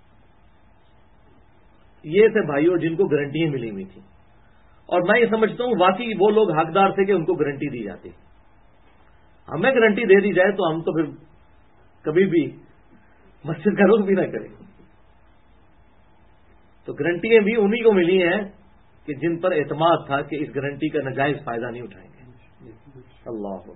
یہ تھے بھائیوں جن کو گارنٹیاں ملی ہوئی تھیں، اور میں یہ سمجھتا ہوں واقعی وہ لوگ حقدار تھے کہ ان کو گارنٹی دی جاتی. ہمیں گارنٹی دے دی جائے تو ہم تو پھر کبھی بھی مسجد کا رخ بھی نہ کریں. تو گارنٹیاں بھی انہی کو ملی ہیں کہ جن پر اعتماد تھا کہ اس گارنٹی کا ناجائز فائدہ نہیں اٹھائیں گے. اللہ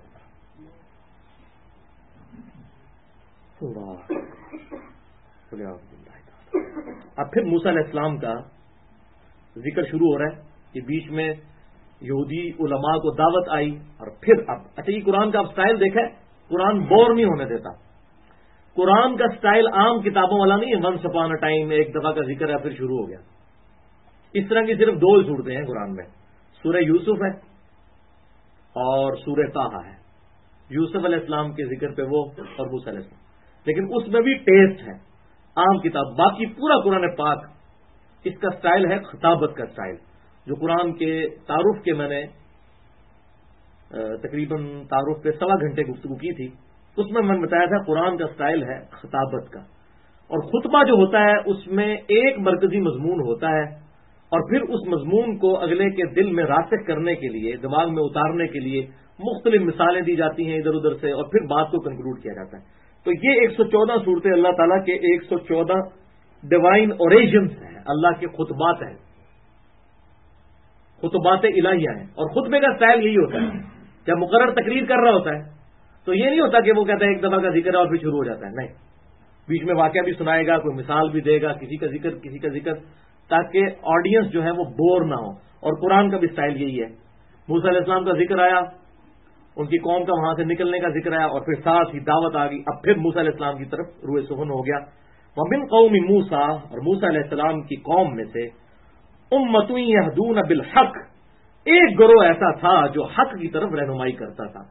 اب پھر موسیٰ علیہ السلام کا ذکر شروع ہو رہا ہے کہ بیچ میں یہودی علماء کو دعوت آئی، اور پھر اب اچھا یہ قرآن کا اب سٹائل دیکھا ہے، قرآن بور نہیں ہونے دیتا. قرآن کا سٹائل عام کتابوں والا نہیں ہے، ونس اپان اے ٹائم ایک دفعہ کا ذکر ہے پھر شروع ہو گیا. اس طرح کی صرف 2 ہی صورتیں ہیں قرآن میں، سورہ یوسف ہے اور سورہ طٰہٰ ہے. یوسف علیہ السلام کے ذکر پہ وہ اور موسیٰ علیہ السلام، لیکن اس میں بھی ٹیسٹ ہے عام کتاب. باقی پورا قرآن پاک اس کا سٹائل ہے خطابت کا سٹائل، جو قرآن کے تعارف کے میں نے تقریباً تعارف پہ 1.25 گھنٹے گفتگو کی تھی. اس میں نے بتایا تھا قرآن کا سٹائل ہے خطابت کا، اور خطبہ جو ہوتا ہے اس میں ایک مرکزی مضمون ہوتا ہے، اور پھر اس مضمون کو اگلے کے دل میں راسخ کرنے کے لیے، دماغ میں اتارنے کے لیے مختلف مثالیں دی جاتی ہیں ادھر ادھر سے، اور پھر بات کو کنکلوڈ کیا جاتا ہے۔ تو یہ 114 صورتیں اللہ تعالیٰ کے 114 ڈیوائن اوریجنز ہیں، اللہ کے خطبات ہیں، خطبات الہیہ ہیں۔ اور خطبے کا سٹائل یہی ہوتا ہے، جب مقرر تقریر کر رہا ہوتا ہے تو یہ نہیں ہوتا کہ وہ کہتا ہے ایک دفعہ کا ذکر ہے اور پھر شروع ہو جاتا ہے، نہیں، بیچ میں واقعہ بھی سنائے گا، کوئی مثال بھی دے گا، کسی کا ذکر، تاکہ آڈینس جو ہے وہ بور نہ ہو۔ اور قرآن کا بھی سٹائل یہی ہے، موسیٰ علیہ السلام کا ذکر آیا، ان کی قوم کا وہاں سے نکلنے کا ذکر آیا، اور پھر ساتھ ہی دعوت آ گئی، اب پھر موسیٰ علیہ السلام کی طرف روئے سخن ہو گیا۔ وَمِن قَوْمِ موسیٰ، اور موسیٰ علیہ السلام کی قوم میں سے اُمَّةٌ يَهْدُونَ بِالْحَقِّ، ایک گروہ ایسا تھا جو حق کی طرف رہنمائی کرتا تھا،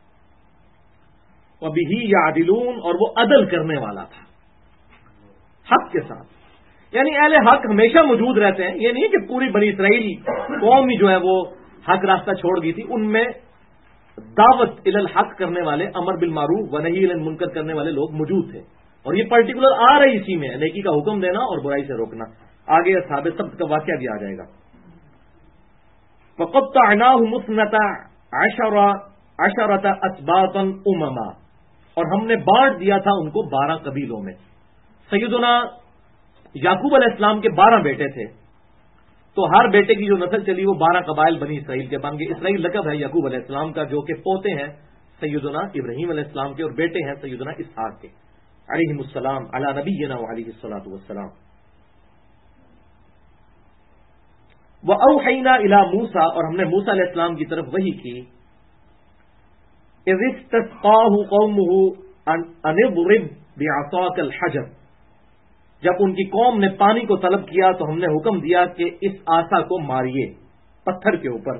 وَبِهِ يَعْدِلُونَ، اور وہ عدل کرنے والا تھا حق کے ساتھ۔ یعنی اہل حق ہمیشہ موجود رہتے ہیں، یہ نہیں کہ پوری بنی اسرائیل قوم ہی جو ہے وہ حق راستہ چھوڑ گئی تھی، ان میں دعوت الی الحق کرنے والے، امر بالمعروف و نہی عن المنکر کرنے والے لوگ موجود تھے، اور یہ پرٹیکولر آ رہی اسی میں، نیکی کا حکم دینا اور برائی سے روکنا۔ آگے اصحاب سبت کا واقعہ بھی آ جائے گا۔ وَقَطَّعْنَاهُمُ اثْنَتَ عَشَرَةَ أَسْبَاطًا أُمَمًا، اور ہم نے بانٹ دیا تھا ان کو 12 قبیلوں میں۔ سیدنا یعقوب علیہ السلام کے 12 بیٹے تھے، تو ہر بیٹے کی جو نسل چلی وہ 12 قبائل بنی اسرائیل کے بن گئے۔ اسرائیل لقب ہے یعقوب علیہ السلام کا، جو کہ پوتے ہیں سیدنا ابراہیم علیہ السلام کے، اور بیٹے ہیں سیدنا اسحاق کے علیہم السلام، علی نبینا وعلیہ الصلوۃ والسلام۔ وَأَوْحَيْنَا إِلَى مُوسَىٰ، اور ہم نے موسیٰ علیہ السلام کی طرف وحی کی، إِذِ اسْتَسْقَاهُ قَوْمُهُ أَنِ اضْرِبْ بِعَصَاكَ الْحَجَرَ، جب ان کی قوم نے پانی کو طلب کیا تو ہم نے حکم دیا کہ اس آسا کو ماریے پتھر کے اوپر۔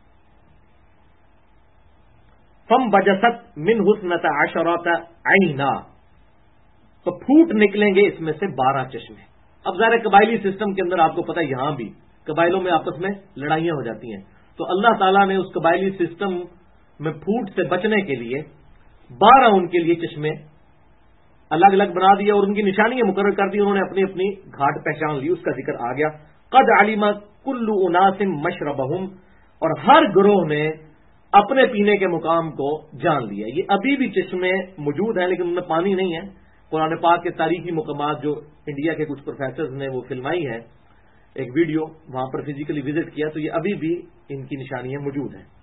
فَانْبَجَسَتْ مِنْهُ اثْنَتَ عَشَرَةَ عَيْنًا، تو پھوٹ نکلیں گے اس میں سے 12 چشمے۔ اب ظاہر قبائلی سسٹم کے اندر آپ کو پتہ ہے یہاں بھی قبائلوں میں آپس میں لڑائیاں ہو جاتی ہیں، تو اللہ تعالیٰ نے اس قبائلی سسٹم میں پھوٹ سے بچنے کے لیے 12 ان کے لیے چشمے الگ الگ بنا دیا، اور ان کی نشانیاں مقرر کر دی، انہوں نے اپنی اپنی گھاٹ پہچان لی، اس کا ذکر آ گیا۔ قد علم کل اناس مشربہم، اور ہر گروہ نے اپنے پینے کے مقام کو جان لیا۔ یہ ابھی بھی چشمے موجود ہیں لیکن ان میں پانی نہیں ہے۔ قرآن پاک کے تاریخی مقامات جو انڈیا کے کچھ پروفیسرز نے وہ فلمائی ہے، ایک ویڈیو وہاں پر فزیکلی وزٹ کیا، تو یہ ابھی بھی ان کی نشانیاں موجود ہیں۔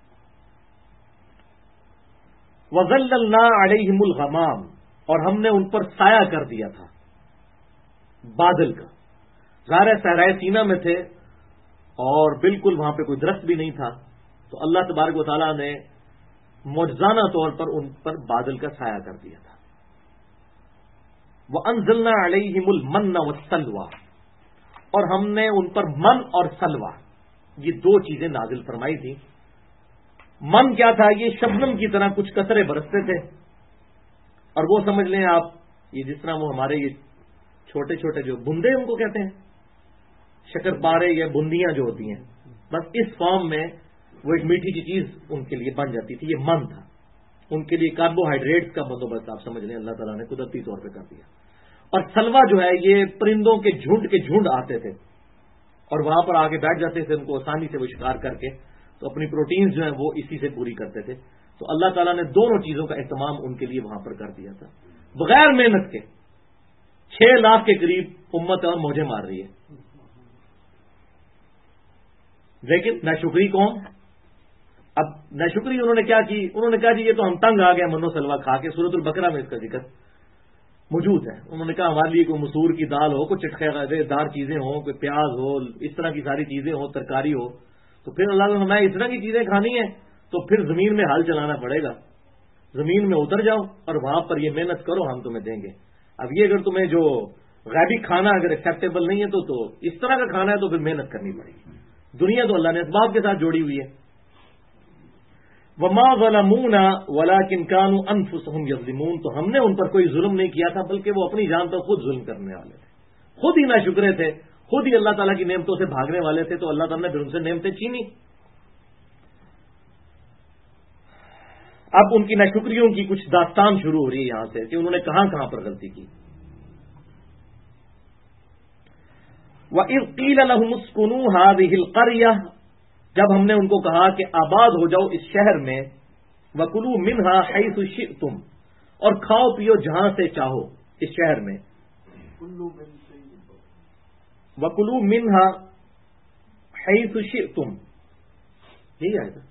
وَظَلَّلْنَا عَلَيْهِمُ الْغَمَامَ، اور ہم نے ان پر سایہ کر دیا تھا بادل کا۔ ظاہر صحرائے سینا میں تھے اور بالکل وہاں پہ کوئی درخت بھی نہیں تھا، تو اللہ تبارک و تعالیٰ نے معجزانہ طور پر ان پر بادل کا سایہ کر دیا تھا۔ وَأَنزَلْنَا عَلَيْهِمُ الْمَنَّ وَالسَّلْوَىٰ، اور ہم نے ان پر من اور سلوہ، یہ 2 چیزیں نازل فرمائی تھی۔ من کیا تھا؟ یہ شبنم کی طرح کچھ قطرے برستے تھے، اور وہ سمجھ لیں آپ یہ جس طرح وہ ہمارے یہ چھوٹے چھوٹے جو بندے ان کو کہتے ہیں، شکر پارے یا بندیاں جو ہوتی ہیں، بس اس فارم میں وہ ایک میٹھی سی چیز ان کے لیے بن جاتی تھی، یہ من تھا ان کے لیے۔ کاربوہائیڈریٹس کا بندوبست آپ سمجھ لیں اللہ تعالیٰ نے قدرتی طور پہ کر دیا۔ اور سلوا جو ہے یہ پرندوں کے جھنڈ آتے تھے اور وہاں پر آگے بیٹھ جاتے تھے، ان کو آسانی سے وہ شکار کر کے تو اپنی پروٹینز جو ہیں وہ اسی سے پوری کرتے تھے۔ تو اللہ تعالیٰ نے دونوں چیزوں کا اہتمام ان کے لیے وہاں پر کر دیا تھا، بغیر محنت کے۔ 6 لاکھ کے قریب امت اور موجیں مار رہی ہے، لیکن ناشکری قوم۔ اب ناشکری انہوں نے کیا کی؟ انہوں نے کہا جی یہ تو ہم تنگ آ گئے منو سلوا کھا کے۔ سورۃ البقرہ میں اس کا ذکر موجود ہے۔ انہوں نے کہا ہمارے لیے کوئی مسور کی دال ہو، کوئی چٹخے دار چیزیں ہوں، کوئی پیاز ہو، اس طرح کی ساری چیزیں ہوں، ترکاری ہو، تو پھر اللہ نے ہمیں اس طرح کی چیزیں کھانی ہیں تو پھر زمین میں ہل چلانا پڑے گا، زمین میں اتر جاؤ اور وہاں پر یہ محنت کرو، ہم تمہیں دیں گے۔ اب یہ اگر تمہیں جو غیبی کھانا اگر ایکسیپٹیبل نہیں ہے تو اس طرح کا کھانا ہے تو پھر محنت کرنی پڑے گی۔ دنیا تو اللہ نے اسباب کے ساتھ جوڑی ہوئی ہے۔ وَمَا ظَلَمُونَا وَلَٰكِن كَانُوا أَنفُسَهُمْ يَظْلِمُونَ، تو ہم نے ان پر کوئی ظلم نہیں کیا تھا بلکہ وہ اپنی جان پر خود ظلم کرنے والے تھے، خود ہی ناشکرے تھے، خود ہی اللہ تعالیٰ کی نعمتوں سے بھاگنے والے تھے، تو اللہ تعالیٰ نے پھر ان سے نعمتیں چھینی۔ اب ان کی ناشکریوں کی کچھ داستان شروع ہو رہی ہے یہاں سے کہ انہوں نے کہاں کہاں پر غلطی کی. وَإِذْ قِيلَ لَهُمُ اسْكُنُوا هَٰذِهِ الْقَرْيَةَ، جب ہم نے ان کو کہا کہ آباد ہو جاؤ اس شہر میں، وَكُلُوا مِنْهَا حَيْثُ شِئْتُمْ، اور کھاؤ پیو جہاں سے چاہو اس شہر میں. وَكُلُوا مِنْهَا حَيْثُ شِئْتُمْ، یہی آئے گا.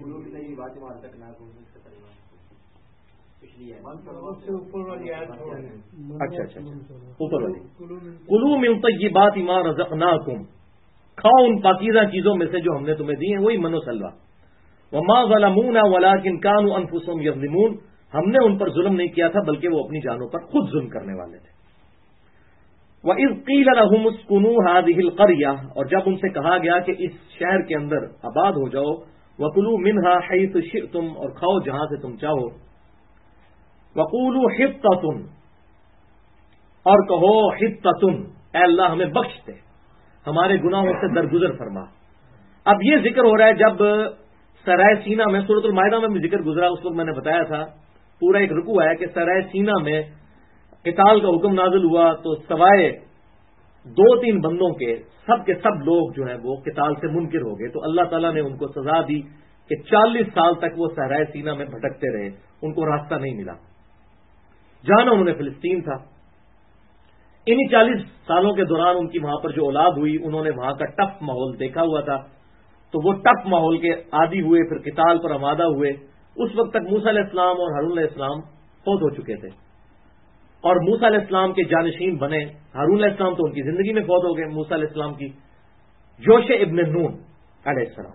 اچھا اوپر والی. کلوا من طیبات ما رزقناکم، کھاؤ ان پاکیزہ چیزوں میں سے جو ہم نے تمہیں دی ہیں، وہی من و سلوہ. وما ظلمونا ولکن كانوا انفسهم یظلمون، ہم نے ان پر ظلم نہیں کیا تھا بلکہ وہ اپنی جانوں پر خود ظلم کرنے والے تھے. وَإِذْ قِيلَ لَهُمُ اسْكُنُوا هَٰذِهِ الْقَرْيَةَ، اور جب ان سے کہا گیا کہ اس شہر کے اندر آباد ہو جاؤ، وَكُلُوا مِنْهَا حَيْثُ شِئْتُمْ، اور کھاؤ جہاں سے تم چاہو. وَقُولُوا حِطَّةٌ، اور کہو حِطَّةٌ، اے اللہ ہمیں بخش دے، ہمارے گناہوں سے درگزر فرما. اب یہ ذکر ہو رہا ہے جب سرائے سینا میں، سورۃ المائدہ میں بھی ذکر گزرا، اس وقت میں نے بتایا تھا پورا ایک رکوع ہے کہ سرائے سینا میں قتال کا حکم نازل ہوا تو سوائے 2-3 بندوں کے سب لوگ جو ہیں وہ قتال سے منکر ہو گئے. تو اللہ تعالیٰ نے ان کو سزا دی کہ 40 سال تک وہ صحرائے سینا میں بھٹکتے رہے، ان کو راستہ نہیں ملا. جانا انہوں نے فلسطین تھا. انہی 40 سالوں کے دوران ان کی وہاں پر جو اولاد ہوئی، انہوں نے وہاں کا ٹف ماحول دیکھا ہوا تھا، تو وہ ٹف ماحول کے عادی ہوئے، پھر قتال پر آمادہ ہوئے. اس وقت تک موسیٰ علیہ السلام اور ہارون علیہ السلام فوت ہو چکے تھے، اور موسیٰ علیہ السلام کے جانشین بنے ہارون علیہ السلام، تو ان کی زندگی میں فوت ہو گئے. موسیٰ علیہ السلام کی یوشع ابن نون علیہ السلام،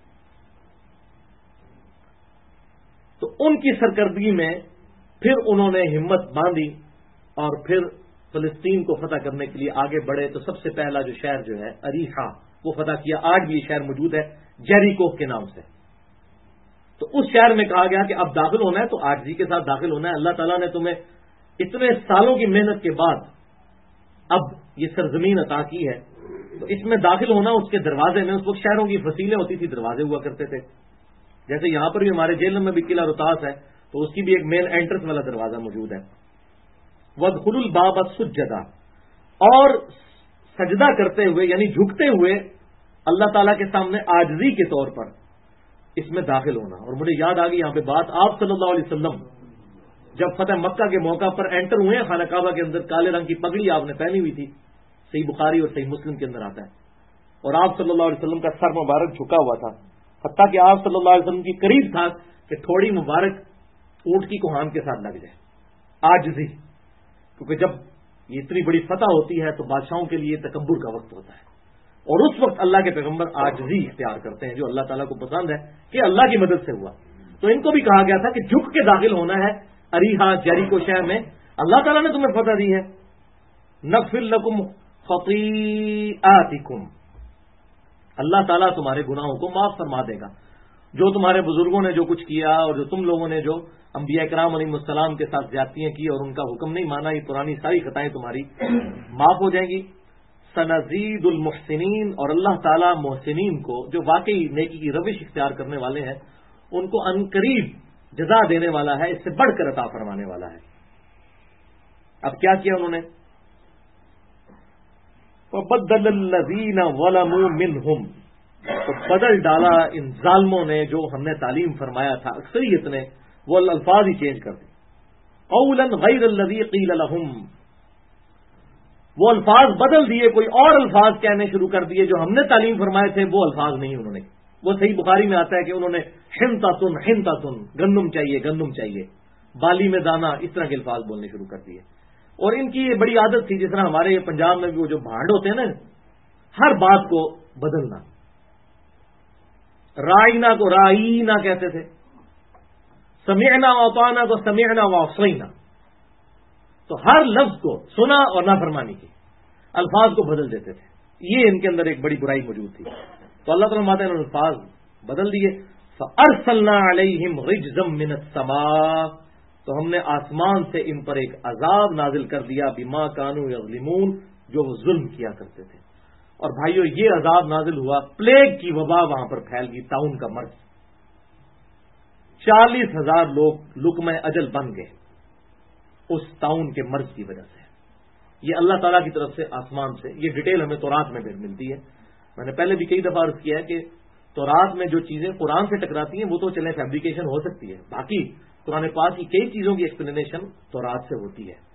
تو ان کی سرکردگی میں پھر انہوں نے ہمت باندھی اور پھر فلسطین کو فتح کرنے کے لیے آگے بڑھے. تو سب سے پہلا جو شہر جو ہے اریحا، وہ فتح کیا. آج بھی یہ شہر موجود ہے جیریکو کے نام سے. تو اس شہر میں کہا گیا کہ اب داخل ہونا ہے تو عاجزی کے ساتھ داخل ہونا ہے. اللہ تعالیٰ نے تمہیں اتنے سالوں کی محنت کے بعد اب یہ سرزمین عطا کی ہے، تو اس میں داخل ہونا. اس کے دروازے میں، اس وقت شہروں کی فصیلیں ہوتی تھی، دروازے ہوا کرتے تھے. جیسے یہاں پر بھی ہمارے جیل میں بھی قلعہ رتاس ہے، تو اس کی بھی ایک مین انٹرنس والا دروازہ موجود ہے. وَادْخُلُوا الْبَابَ سُجَّدًا، اور سجدہ کرتے ہوئے یعنی جھکتے ہوئے اللہ تعالیٰ کے سامنے عاجزی کے طور پر اس میں داخل ہونا. اور مجھے یاد آ گئی یہاں پہ بات، آپ صلی اللہ علیہ وسلم جب فتح مکہ کے موقع پر انٹر ہوئے ہیں خانہ کعبہ کے اندر، کالے رنگ کی پگڑی آپ نے پہنی ہوئی تھی، صحیح بخاری اور صحیح مسلم کے اندر آتا ہے. اور آپ صلی اللہ علیہ وسلم کا سر مبارک جھکا ہوا تھا، حتیٰ کہ آپ صلی اللہ علیہ وسلم کی قریب تھا کہ تھوڑی مبارک اونٹ کی کوہان کے ساتھ لگ جائے. عاجزی، کیونکہ جب یہ اتنی بڑی فتح ہوتی ہے تو بادشاہوں کے لیے تکبر کا وقت ہوتا ہے، اور اس وقت اللہ کے پیغمبر عاجزی اختیار کرتے ہیں، جو اللہ تعالیٰ کو پسند ہے کہ اللہ کی مدد سے ہوا. تو ان کو بھی کہا گیا تھا کہ جھک کے داخل ہونا ہے اریحا جیریکو شہر میں. اللہ تعالیٰ نے تمہیں فتح دی ہے. نغفر لکم خطیئاتکم، اللہ تعالیٰ تمہارے گناہوں کو معاف فرما دے گا. جو تمہارے بزرگوں نے جو کچھ کیا اور جو تم لوگوں نے جو انبیاء کرام علیہ السلام کے ساتھ زیادتیاں کی اور ان کا حکم نہیں مانا، یہ پرانی ساری خطائیں تمہاری معاف ہو جائیں گی. سنزید المحسنین، اور اللہ تعالیٰ محسنین کو، جو واقعی نیکی کی روش اختیار کرنے والے ہیں، ان کو عنقریب جزا دینے والا ہے، اس سے بڑھ کر عطا فرمانے والا ہے. اب کیا کیا انہوں نے؟ وَبَدَّلَ الَّذِينَ ظَلَمُوا مِنْهُمْ، تو بدل ڈالا ان ظالموں نے جو ہم نے تعلیم فرمایا تھا، اکثریت نے وہ الفاظ ہی چینج کر دی. قَوْلًا غَيْرَ الَّذِي قِيلَ لَهُمْ، وہ الفاظ بدل دیے، کوئی اور الفاظ کہنے شروع کر دیے جو ہم نے تعلیم فرمائے تھے، وہ الفاظ نہیں انہوں نے. وہ صحیح بخاری میں آتا ہے کہ انہوں نے حنطۃ حنطۃ، گندم چاہیے گندم چاہیے، بالی میں دانا، اس طرح کے الفاظ بولنے شروع کر دیے. اور ان کی یہ بڑی عادت تھی، جس طرح ہمارے یہ پنجاب میں بھی وہ جو بھانڈ ہوتے ہیں نا، ہر بات کو بدلنا. رائنا کو رائینا کہتے تھے، سمعنا واطعنا کو سمعنا وعصینا. تو ہر لفظ کو سنا اور نافرمانی کی، الفاظ کو بدل دیتے تھے. یہ ان کے اندر ایک بڑی برائی موجود تھی. تو اللہ تعالیٰ ماتا نے الفاظ بدل دیے. فَأَرْسَلْنَا عَلَيْهِمْ رِجْزًا مِّنَ السَّمَاءِ، تو ہم نے آسمان سے ان پر ایک عذاب نازل کر دیا، بِمَا كَانُوا يَظْلِمُونَ، جو وہ ظلم کیا کرتے تھے. اور بھائیو یہ عذاب نازل ہوا، پلیگ کی وبا وہاں پر پھیل گئی، طاعون کا مرض. 40,000 لوگ لقمہ اجل بن گئے اس طاعون کے مرض کی وجہ سے. یہ اللہ تعالیٰ کی طرف سے آسمان سے، یہ ڈیٹیل ہمیں تورات میں ملتی ہے. میں نے پہلے بھی کئی دفعہ عرض کیا ہے کہ تورات میں جو چیزیں قرآن سے ٹکراتی ہیں وہ تو چلیں فیبریکیشن ہو سکتی ہے، باقی قرآن پاک کی کئی چیزوں کی ایکسپلینیشن تورات سے ہوتی ہے.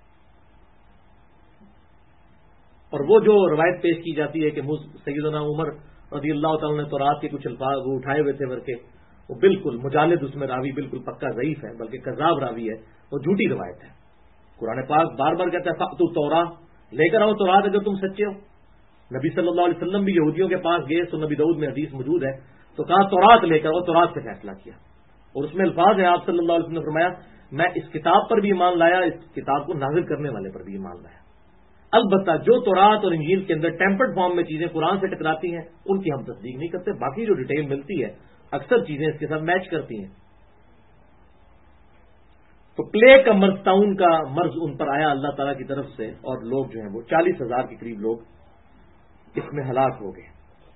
اور وہ جو روایت پیش کی جاتی ہے کہ سیدنا عمر رضی اللہ تعالیٰ نے تورات کے کچھ الفاظ وہ اٹھائے ہوئے تھے ورکے، وہ بالکل مجالد، اس میں راوی بالکل پکا ضعیف ہے، بلکہ کذاب راوی ہے، وہ جھوٹی روایت ہے. قرآن پاک بار بار کہتا ہے فأتوا التوراۃ، لے کر آؤ تورات اگر تم سچے ہو. نبی صلی اللہ علیہ وسلم بھی یہودیوں کے پاس گئے، تو نبی داؤد میں حدیث موجود ہے، تو کہا تورات لے کر آؤ، تورات سے فیصلہ کیا. اور اس میں الفاظ ہیں، آپ صلی اللہ علیہ وسلم نے فرمایا میں اس کتاب پر بھی ایمان لایا، اس کتاب کو نازل کرنے والے پر بھی ایمان لایا. البتہ جو تورات اور انجیل کے اندر ٹیمپرڈ فارم میں چیزیں قرآن سے ٹکراتی ہیں ان کی ہم تصدیق نہیں کرتے، باقی جو ڈیٹیل ملتی ہے اکثر چیزیں اس کے ساتھ میچ کرتی ہیں. تو پلے کا مرض، طاعون کا مرض ان پر آیا اللہ تعالیٰ کی طرف سے، اور لوگ جو ہیں وہ 40,000 کے قریب لوگ اس میں ہلاک ہو گئے.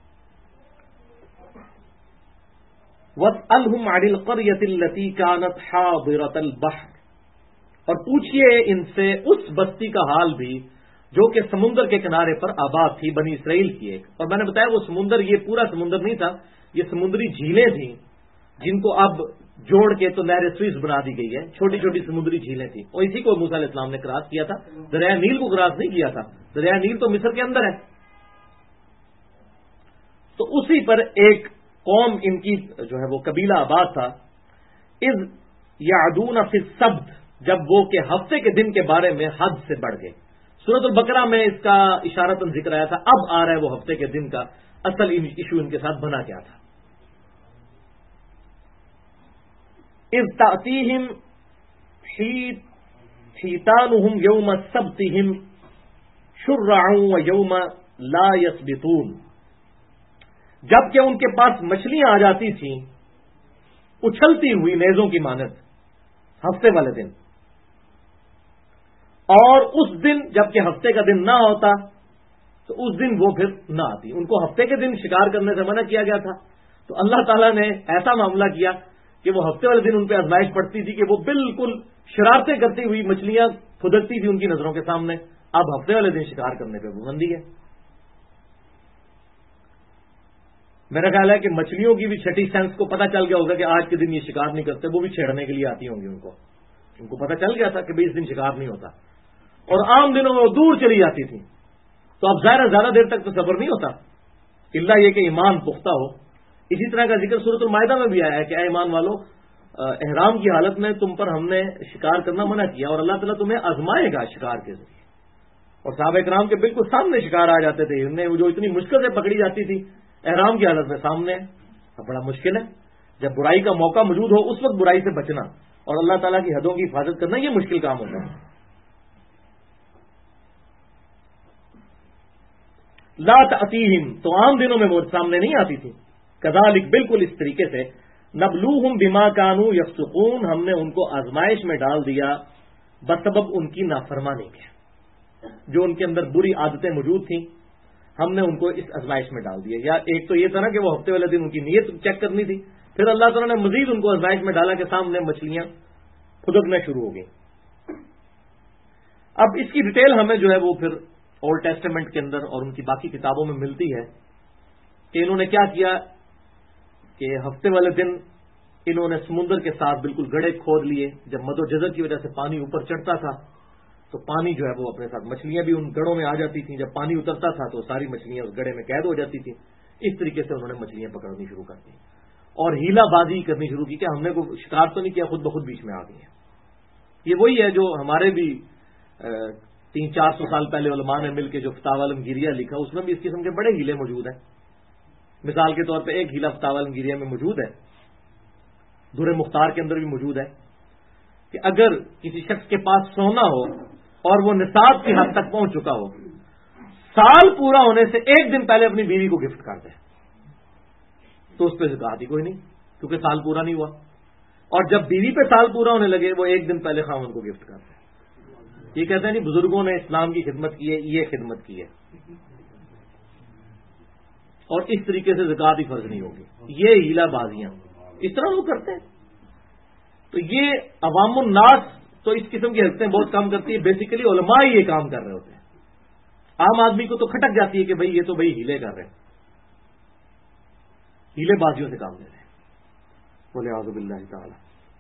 وَاسْأَلْهُمْ عَنِ الْقَرْيَةِ الَّتِي كَانَتْ حَاضِرَةَ الْبَحْرِ، اور پوچھئے ان سے اس بستی کا حال بھی جو کہ سمندر کے کنارے پر آباد تھی، بنی اسرائیل کی ایک. اور میں نے بتایا وہ سمندر یہ پورا سمندر نہیں تھا، یہ سمندری جھیلیں تھیں جن کو اب جوڑ کے تو نہر سوئز بنا دی گئی ہے. چھوٹی چھوٹی سمندری جھیلیں تھیں، اور اسی کو موسیٰ علیہ السلام نے کراس کیا تھا. دریائے نیل کو کراس نہیں کیا تھا، دریائے نیل تو مصر کے اندر ہے. تو اسی پر ایک قوم ان کی جو ہے وہ قبیلہ آباد تھا. اذ یعدون فی السبت، جب وہ کہ ہفتے کے دن کے بارے میں حد سے بڑھ گئے. سورۃ البقرہ میں اس کا اشارتاً ذکر آیا تھا، اب آ رہا ہے وہ ہفتے کے دن کا اصل ایشو ان کے ساتھ بنا کیا تھا. اذ تأتیہم حیتانہم یوم سبتہم شرعا ویوم لا یسبتون، جبکہ ان کے پاس مچھلیاں آ جاتی تھیں اچھلتی ہوئی نیزوں کی مانند ہفتے والے دن، اور اس دن جبکہ ہفتے کا دن نہ ہوتا تو اس دن وہ پھر نہ آتی. ان کو ہفتے کے دن شکار کرنے سے منع کیا گیا تھا، تو اللہ تعالیٰ نے ایسا معاملہ کیا کہ وہ ہفتے والے دن ان پہ آزمائش پڑتی تھی کہ وہ بالکل شرارتیں کرتی ہوئی مچھلیاں پھدکتی تھی ان کی نظروں کے سامنے. اب ہفتے والے دن شکار کرنے پہ پابندی ہے. میرا خیال ہے کہ مچھلیوں کی بھی چھٹی سینس کو پتہ چل گیا ہوگا کہ آج کے دن یہ شکار نہیں کرتے، وہ بھی چھیڑنے کے لیے آتی ہوں گی. ان کو پتہ چل گیا تھا کہ بھائی اس دن شکار نہیں ہوتا، اور عام دنوں میں وہ دور چلی جاتی تھی. تو اب ظاہر زیادہ دیر تک تو صبر نہیں ہوتا الا یہ کہ ایمان پختہ ہو. اسی طرح کا ذکر سورۃ المائدہ میں بھی آیا ہے کہ اے ایمان والو، احرام کی حالت میں تم پر ہم نے شکار کرنا منع کیا، اور اللہ تعالیٰ تمہیں آزمائے گا شکار کے ذریعے. اور صحابہ کرام کے بالکل سامنے شکار آ جاتے تھے، انہیں جو اتنی مشکل سے پکڑی جاتی تھی احرام کی حالت میں سامنے. اب بڑا مشکل ہے جب برائی کا موقع موجود ہو اس وقت برائی سے بچنا اور اللہ تعالیٰ کی حدوں کی حفاظت کرنا، یہ مشکل کام ہوتا ہے. لا تأتیہم، تو عام دنوں میں وہ سامنے نہیں آتی تھی. کذالک، بالکل اس طریقے سے، نبلوہم بما کانوا یفسقون، ہم نے ان کو آزمائش میں ڈال دیا بسبب ان کی نافرمانی کے. جو ان کے اندر بری عادتیں موجود تھیں ہم نے ان کو اس آزمائش میں ڈال دیا. یا ایک تو یہ تھا نا کہ وہ ہفتے والے دن ان کی نیت چیک کرنی تھی، پھر اللہ تعالیٰ نے مزید ان کو آزمائش میں ڈالا کہ سامنے مچھلیاں پھدکنا شروع ہو گئیں. اب اس کی ڈیٹیل ہمیں جو ہے وہ پھر اولڈ ٹیسٹمنٹ کے اندر اور ان کی باقی کتابوں میں ملتی ہے کہ انہوں نے کیا کیا کہ ہفتے والے دن انہوں نے سمندر کے ساتھ بالکل گڑھے کھود لیے. جب مد و جزر کی وجہ سے پانی اوپر چڑھتا تھا تو پانی جو ہے وہ اپنے ساتھ، مچھلیاں بھی ان گڑھوں میں آ جاتی تھیں. جب پانی اترتا تھا تو ساری مچھلیاں اس گڑھے میں قید ہو جاتی تھیں. اس طریقے سے انہوں نے مچھلیاں پکڑنی شروع کر دی اور ہیلا بازی کرنی شروع کی کہ ہم نے کوئی شکار تو نہیں کیا، خود بخود بیچ میں آ گئی ہیں. یہ وہی ہے جو ہمارے بھی 300-400 سال پہلے علماء نے مل کے جو فتاوی عالمگیریہ لکھا، اس میں بھی اس قسم کے بڑے ہیلے موجود ہیں. مثال کے طور پہ ایک ہیلا فتاوی عالمگیریہ میں موجود ہے، در مختار کے اندر بھی موجود ہے، کہ اگر کسی شخص کے پاس سونا ہو اور وہ نصاب کی حد تک پہنچ چکا ہو، سال پورا ہونے سے ایک دن پہلے اپنی بیوی کو گفٹ کر دے تو اس پہ زکات ہی کوئی نہیں، کیونکہ سال پورا نہیں ہوا. اور جب بیوی پہ سال پورا ہونے لگے وہ ایک دن پہلے خاوند کو گفٹ کر دے. یہ کہتے ہیں نہیں بزرگوں نے اسلام کی خدمت کی ہے، یہ خدمت کی ہے، اور اس طریقے سے زکات ہی فرض نہیں ہوگی. یہ ہیلا بازیاں اس طرح وہ کرتے ہیں. تو یہ عوام الناس تو اس قسم کی حرکتیں بہت کام کرتی ہے، بیسیکلی علماء ہی یہ کام کر رہے ہوتے ہیں. عام آدمی کو تو کھٹک جاتی ہے کہ بھئی یہ تو بھئی ہیلے کر رہے ہیں، ہیلے بازیوں سے کام لے رہے ہیں. بولے اعوذ باللہ تعالی.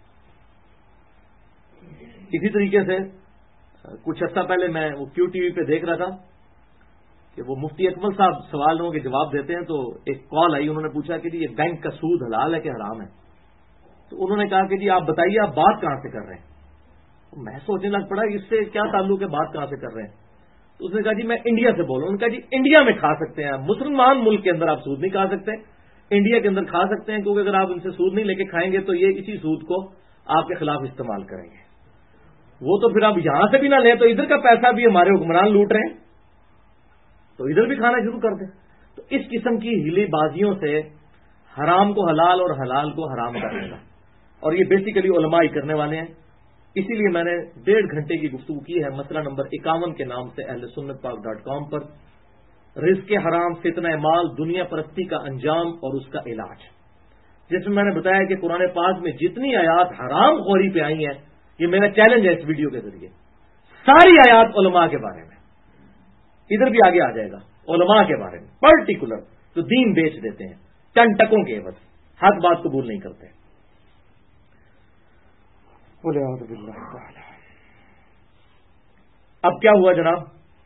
اسی طریقے سے کچھ عرصہ پہلے میں وہ کیو ٹی وی پہ دیکھ رہا تھا کہ وہ مفتی اکمل صاحب سوالوں کے جواب دیتے ہیں، تو ایک کال آئی، انہوں نے پوچھا کہ جی یہ بینک کا سود حلال ہے کہ حرام ہے؟ تو انہوں نے کہا کہ جی آپ بتائیے آپ بات کہاں سے کر رہے ہیں؟ میں سوچنے لگ پڑا اس سے کیا تعلق ہے، بات کہاں سے کر رہے ہیں؟ تو اس نے کہا جی میں انڈیا سے بول رہا ہوں. انہوں نے کہا جی انڈیا میں کھا سکتے ہیں، مسلمان ملک کے اندر آپ سود نہیں کھا سکتے، انڈیا کے اندر کھا سکتے ہیں، کیونکہ اگر آپ ان سے سود نہیں لے کے کھائیں گے تو یہ اسی سود کو آپ کے خلاف استعمال کریں گے. وہ تو پھر آپ یہاں سے بھی نہ لیں تو ادھر کا پیسہ بھی ہمارے حکمران لوٹ رہے ہیں، تو ادھر بھی کھانا شروع کر دیں. تو اس قسم کی ہیلی بازیوں سے حرام کو حلال اور حلال کو حرام کرنے کا، اور یہ بیسیکلی علماء ہی کرنے والے ہیں. اسی لیے میں نے 1.5 گھنٹے کی گفتگو کی ہے مسئلہ نمبر 51 کے نام سے اہل سنت پاک.com پر، رزق حرام، فتنہ مال، دنیا پرستی کا انجام اور اس کا علاج، جس میں میں نے بتایا کہ قرآن پاک میں جتنی آیات حرام خوری پہ آئی ہیں، یہ میرا چیلنج ہے اس ویڈیو کے ذریعے، ساری آیات علماء کے بارے میں، ادھر بھی آگے آ جائے گا علماء کے بارے میں پرٹیکولر، جو دین بیچ دیتے ہیں چند ٹکوں کے بس، حق بات قبول نہیں کرتے. اب کیا ہوا جناب،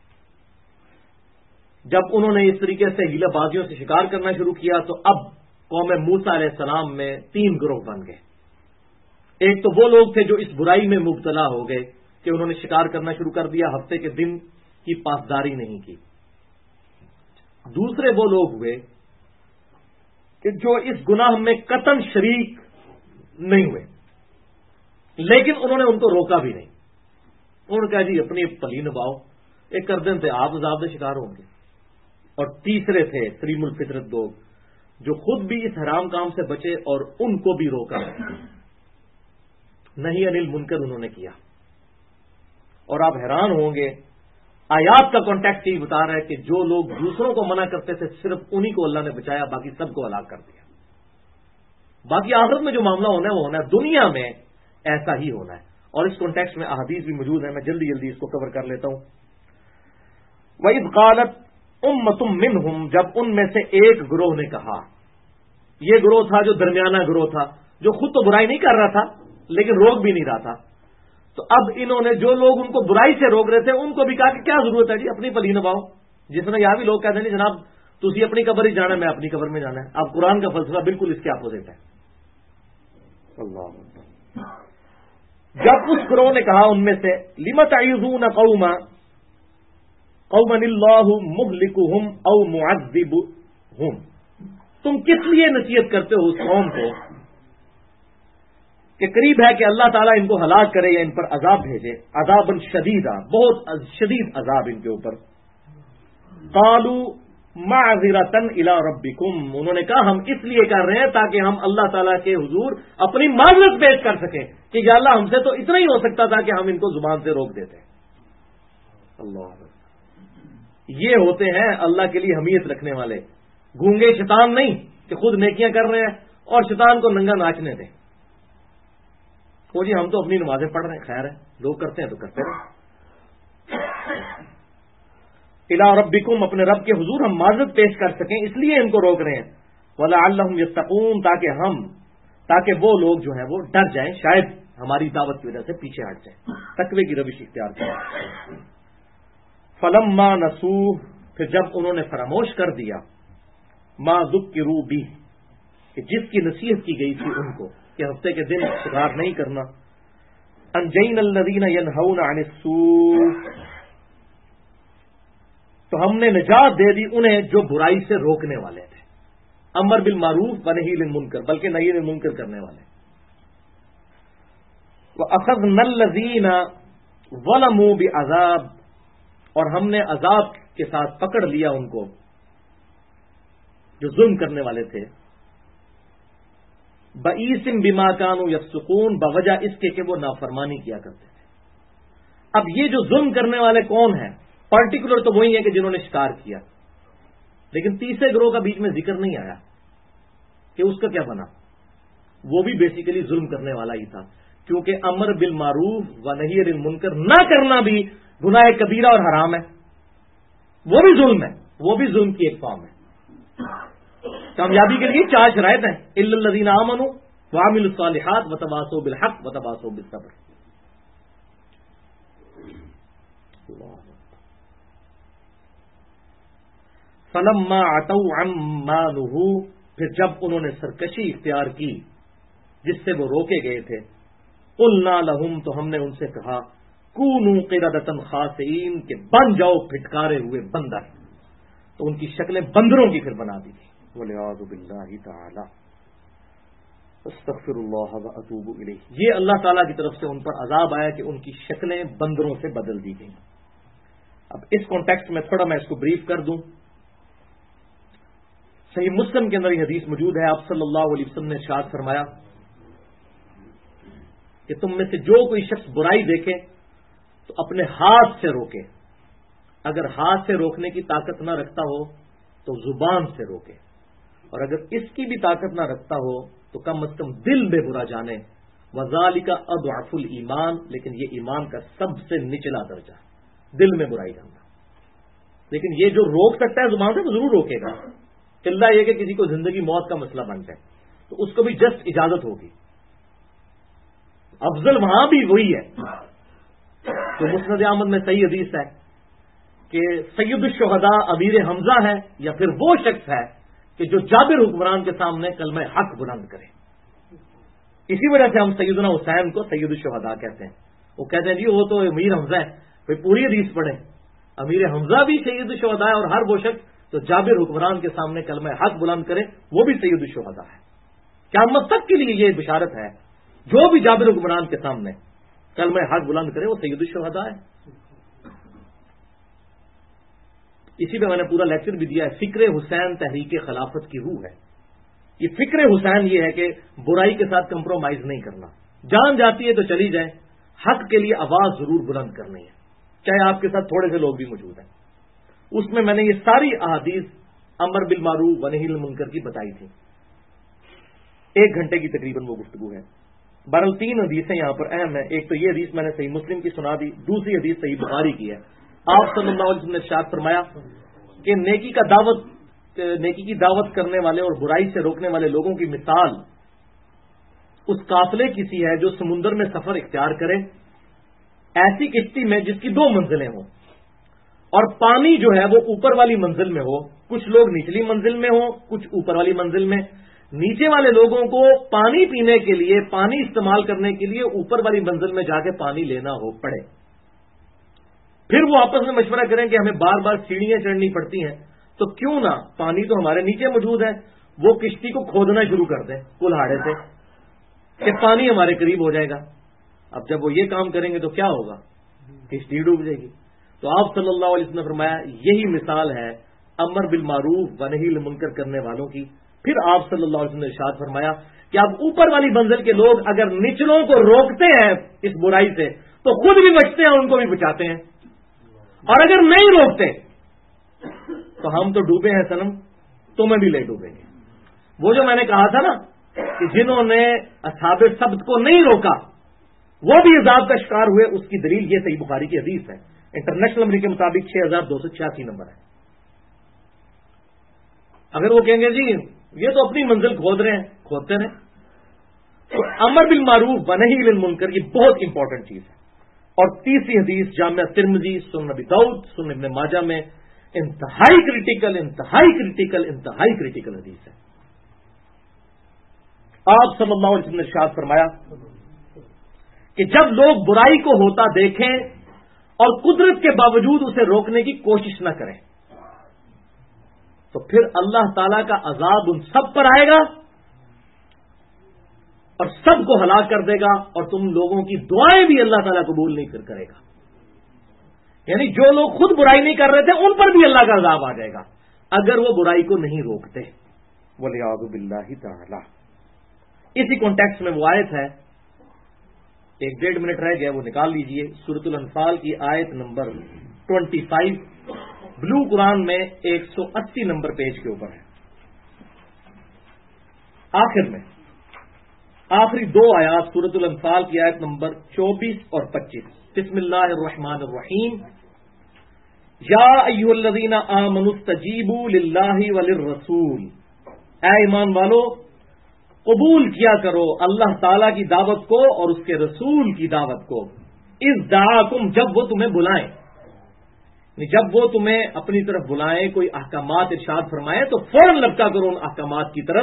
جب انہوں نے اس طریقے سے ہیلہ بازیوں سے شکار کرنا شروع کیا تو اب قوم موسیٰ علیہ السلام میں 3 گروہ بن گئے. ایک تو وہ لوگ تھے جو اس برائی میں مبتلا ہو گئے کہ انہوں نے شکار کرنا شروع کر دیا، ہفتے کے دن کی پاسداری نہیں کی. دوسرے وہ لوگ ہوئے کہ جو اس گناہ میں قطعاً شریک نہیں ہوئے، لیکن انہوں نے ان کو روکا بھی نہیں. انہوں نے کہا جی اپنی پلی نبھاؤ، ایک کر دن تھے آپ عذاب کے شکار ہوں گے. اور تیسرے تھے سلیم الفطرت لوگ جو خود بھی اس حرام کام سے بچے اور ان کو بھی روکا، نہیں انل منکر انہوں نے کیا. اور آپ حیران ہوں گے، آیات کا کانٹیکٹ یہ بتا رہا ہے کہ جو لوگ دوسروں کو منع کرتے تھے صرف انہی کو اللہ نے بچایا، باقی سب کو ہلاک کر دیا. باقی آخرت میں جو معاملہ ہونا ہے وہ ہونا ہے، دنیا میں ایسا ہی ہونا ہے. اور اس کانٹیکسٹ میں احادیث بھی موجود ہیں، میں جلدی جلدی اس کو کور کر لیتا ہوں. وَإِذْ قَالَتْ أُمَّةٌ مِّنْهُمْ، جب ان میں سے ایک گروہ نے کہا، یہ گروہ تھا جو درمیانہ گروہ تھا، جو خود تو برائی نہیں کر رہا تھا لیکن روک بھی نہیں رہا تھا. تو اب انہوں نے جو لوگ ان کو برائی سے روک رہے تھے ان کو بھی کہا کہ کیا ضرورت ہے جی اپنی پلی نبھاؤ. جس طرح یہاں بھی لوگ کہتے ہیں نہیں جناب تسی اپنی قبر ہی جانا ہے، میں اپنی قبر میں جانا ہے. اب قرآن کا فلسفہ بالکل اس کے اپوزٹ ہے. اللہ، جب اس گروہ نے کہا ان میں سے لِمَ تَعِظُونَ قَوْمًا اللَّهُ مُهْلِكُهُمْ أَوْ مُعَذِّبُهُمْ، تم کس لیے نصیحت کرتے ہو اس قوم کو کہ قریب ہے کہ اللہ تعالیٰ ان کو ہلاک کرے یا ان پر عذاب بھیجے، عذابًا شدیدا، بہت شدید عذاب ان کے اوپر. قالوا معذرةً إلى ربكم، انہوں نے کہا ہم اس لیے کر رہے ہیں تاکہ ہم اللہ تعالیٰ کے حضور اپنی معذرت پیش کر سکیں کہ یا اللہ ہم سے تو اتنا ہی ہو سکتا تھا کہ ہم ان کو زبان سے روک دیتے. اللہ، یہ ہوتے ہیں اللہ کے لیے حمیت رکھنے والے، گونگے شیطان نہیں کہ خود نیکیاں کر رہے ہیں اور شیطان کو ننگا ناچنے دیں. وہ جی ہم تو اپنی نمازیں پڑھ رہے ہیں، خیر ہے لوگ کرتے ہیں تو کرتے رہے. الی ربکم، اپنے رب کے حضور ہم معذرت پیش کر سکیں اس لیے ان کو روک رہے ہیں. ولعلہم یتقون، تاکہ وہ لوگ جو ہیں وہ ڈر جائیں، شاید ہماری دعوت کی وجہ سے پیچھے ہٹ جائیں، تقوی کی روش اختیار کریں. فلما نسوا، پھر جب انہوں نے فراموش کر دیا، ما ذکروا بہ، کہ جس کی نصیحت کی گئی تھی ان کو کہ ہفتے کے دن شکار نہیں کرنا، انجینا الذین ینہون عن السوء، تو ہم نے نجات دے دی انہیں جو برائی سے روکنے والے تھے، امر بالمعروف ونہی عن المنکر، بلکہ نہی عن المنکر کرنے والے. وَأَخَذْنَا الَّذِينَ ظَلَمُوا بِعَذَابٍ، اور ہم نے عذاب کے ساتھ پکڑ لیا ان کو جو ظلم کرنے والے تھے، بَئِیسٍ بِمَا كَانُوا يَفْسُقُونَ، بوجہ اس کے کہ وہ نافرمانی کیا کرتے تھے. اب یہ جو ظلم کرنے والے کون ہیں؟ پرٹیکولر تو وہی ہے کہ جنہوں نے شکار کیا، لیکن تیسرے گروہ کا بیچ میں ذکر نہیں آیا کہ اس کا کیا بنا. وہ بھی بیسیکلی ظلم کرنے والا ہی تھا. کیونکہ امر بالمعروف و نہی عن المنکر نہ کرنا بھی گناہ کبیرہ اور حرام ہے، وہ بھی ظلم ہے، وہ بھی ظلم کی ایک فارم ہے۔ کامیابی کے لیے 4 شرائط ہیں، الا الذین آمنوا وعملوا الصالحات وتواصوا بالحق وتواصوا بالصبر۔ فلما عتوا عما نہوا، پھر جب انہوں نے سرکشی اختیار کی جس سے وہ روکے گئے تھے، قلنا لہم، تو ہم نے ان سے کہا، کونوا قردۃ خاسئین، کہ بن جاؤ پھٹکارے ہوئے بندر، تو ان کی شکلیں بندروں کی پھر بنا دی گئی۔ والعیاذ باللہ تعالی، استغفر اللہ واتوب الیہ۔ یہ اللہ تعالیٰ کی طرف سے ان پر عذاب آیا کہ ان کی شکلیں بندروں سے بدل دی گئیں۔ اب اس کانٹیکسٹ میں تھوڑا میں اس کو بریف کر دوں۔ صحیح مسلم کے اندر یہ حدیث موجود ہے، آپ صلی اللہ علیہ وسلم نے ارشاد فرمایا کہ تم میں سے جو کوئی شخص برائی دیکھے تو اپنے ہاتھ سے روکے، اگر ہاتھ سے روکنے کی طاقت نہ رکھتا ہو تو زبان سے روکے، اور اگر اس کی بھی طاقت نہ رکھتا ہو تو کم از کم دل میں برا جانے۔ وذالک اضعف الایمان، لیکن یہ ایمان کا سب سے نچلا درجہ، دل میں برائی جاننا۔ لیکن یہ جو روک سکتا ہے زبان سے تو ضرور روکے گا، اللہ یہ کہ کسی کو زندگی موت کا مسئلہ بن جائے تو اس کو بھی جسٹ اجازت ہوگی۔ افضل وہاں بھی وہی ہے تو مسند احمد میں صحیح حدیث ہے کہ سید الشہداء امیر حمزہ ہے، یا پھر وہ شخص ہے کہ جو جابر حکمران کے سامنے کلمہ حق بلند کرے۔ اسی وجہ سے ہم سیدنا حسین کو سید الشہداء کہتے ہیں۔ وہ کہتے ہیں جی وہ تو امیر حمزہ ہے، پھر پوری حدیث پڑھیں، امیر حمزہ بھی سید الشہداء ہے، اور ہر وہ شخص تو جابر حکمران کے سامنے کلمہ حق بلند کرے وہ بھی سید الشہداء ہے۔ قیامت تک کے لیے یہ بشارت ہے، جو بھی جابر حکمران کے سامنے کلمہ حق بلند کرے وہ سید الشہداء ہے۔ اسی پہ میں نے پورا لیکچر بھی دیا ہے، فکر حسین تحریک خلافت کی روح ہے۔ یہ فکر حسین یہ ہے کہ برائی کے ساتھ کمپرومائز نہیں کرنا، جان جاتی ہے تو چلی جائے، حق کے لیے آواز ضرور بلند کرنی ہے، چاہے آپ کے ساتھ تھوڑے سے لوگ بھی موجود ہیں۔ اس میں میں نے یہ ساری احادیث امر بالمعروف و نہی عن المنکر کی بتائی تھی، 1 گھنٹے کی تقریباً وہ گفتگو ہے۔ بہرحال 3 حدیثیں یہاں پر اہم ہیں۔ ایک تو یہ حدیث میں نے صحیح مسلم کی سنا دی، دوسری حدیث صحیح بخاری کی ہے۔ آپ صلی اللہ علیہ وسلم نے ارشاد فرمایا کہ نیکی کی دعوت کرنے والے اور برائی سے روکنے والے لوگوں کی مثال اس قافلے کی سی ہے جو سمندر میں سفر اختیار کرے، ایسی کشتی میں جس کی 2 منزلیں ہوں، اور پانی جو ہے وہ اوپر والی منزل میں ہو، کچھ لوگ نچلی منزل میں ہوں، کچھ اوپر والی منزل میں۔ نیچے والے لوگوں کو پانی پینے کے لیے، پانی استعمال کرنے کے لیے اوپر والی منزل میں جا کے پانی لینا ہو پڑے، پھر وہ آپس میں مشورہ کریں کہ ہمیں بار بار سیڑھیاں چڑھنی پڑتی ہیں، تو کیوں نہ پانی تو ہمارے نیچے موجود ہے، وہ کشتی کو کھودنا شروع کر دیں کلہاڑے سے کہ پانی ہمارے قریب ہو جائے گا۔ اب جب وہ یہ کام کریں گے تو کیا ہوگا؟ کشتی ڈوب جائے گی۔ تو آپ صلی اللہ علیہ وسلم نے فرمایا یہی مثال ہے امر بالمعروف و نہی عن المنکر کرنے والوں کی۔ پھر آپ صلی اللہ علیہ وسلم نے ارشاد فرمایا کہ اب اوپر والی منزل کے لوگ اگر نچلوں کو روکتے ہیں اس برائی سے تو خود بھی بچتے ہیں، ان کو بھی بچاتے ہیں، اور اگر نہیں روکتے تو ہم تو ڈوبے ہیں صنم، تمہیں بھی لے ڈوبیں گے۔ وہ جو میں نے کہا تھا نا کہ جنہوں نے اصحاب سبت کو نہیں روکا وہ بھی عذاب کا شکار ہوئے، اس کی دلیل یہ صحیح بخاری کی حدیث ہے، انٹرنیشنل نمبر کے مطابق 6286 نمبر ہے۔ اگر وہ کہیں گے جی یہ تو اپنی منزل کھود رہے ہیں، کھودتے رہیں۔ تو امر بالمعروف و نہی عن المنکر یہ بہت امپورٹنٹ چیز ہے۔ اور تیسری حدیث جامعہ ترمذی، سنن ابی داؤد، سنن ابن ماجہ میں انتہائی کریٹیکل حدیث ہے۔ آپ صلی اللہ علیہ وسلم نے ارشاد فرمایا کہ جب لوگ برائی کو ہوتا دیکھیں اور قدرت کے باوجود اسے روکنے کی کوشش نہ کریں تو پھر اللہ تعالی کا عذاب ان سب پر آئے گا اور سب کو ہلاک کر دے گا، اور تم لوگوں کی دعائیں بھی اللہ تعالیٰ قبول نہیں کرے گا۔ یعنی جو لوگ خود برائی نہیں کر رہے تھے ان پر بھی اللہ کا عذاب آ جائے گا اگر وہ برائی کو نہیں روکتے۔ والعیاذ باللہ تعالی۔ اسی کانٹیکسٹ میں وہ آیت ہے، 1.5 منٹ رہ گیا، وہ نکال لیجئے، سورۃ الانفال کی آیت نمبر 25، بلو قرآن میں 180 نمبر پیج کے اوپر ہے، آخر میں آخری دو آیات سورۃ الانفال کی آیت نمبر 24 اور 25. بسم اللہ الرحمن الرحیم. یا ایھا الذین آمنوا استجیبوا للہ وللرسول. اے ایمان والو قبول کیا کرو اللہ تعالی کی دعوت کو اور اس کے رسول کی دعوت کو. اذ دعاکم جب وہ تمہیں بلائیں، جب وہ تمہیں اپنی طرف بلائیں، کوئی احکامات ارشاد فرمائے تو فوراً لپکا کرو ان احکامات کی طرف.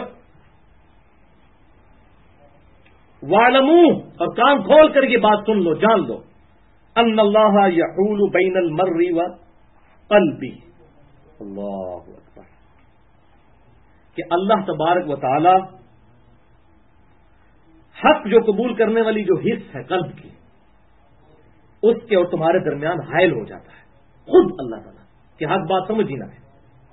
وَاعْلَمُوا اور کان کھول کر یہ بات سن لو، جان لو، ان اللہ یحول بین المرء وقلبہ. اللہ اکبر، کہ اللہ تبارک و تعالی حق جو قبول کرنے والی جو حص ہے قلب کی، اس کے اور تمہارے درمیان حائل ہو جاتا ہے خود اللہ تعالیٰ کہ حق بات سمجھ ہی نہ ہے.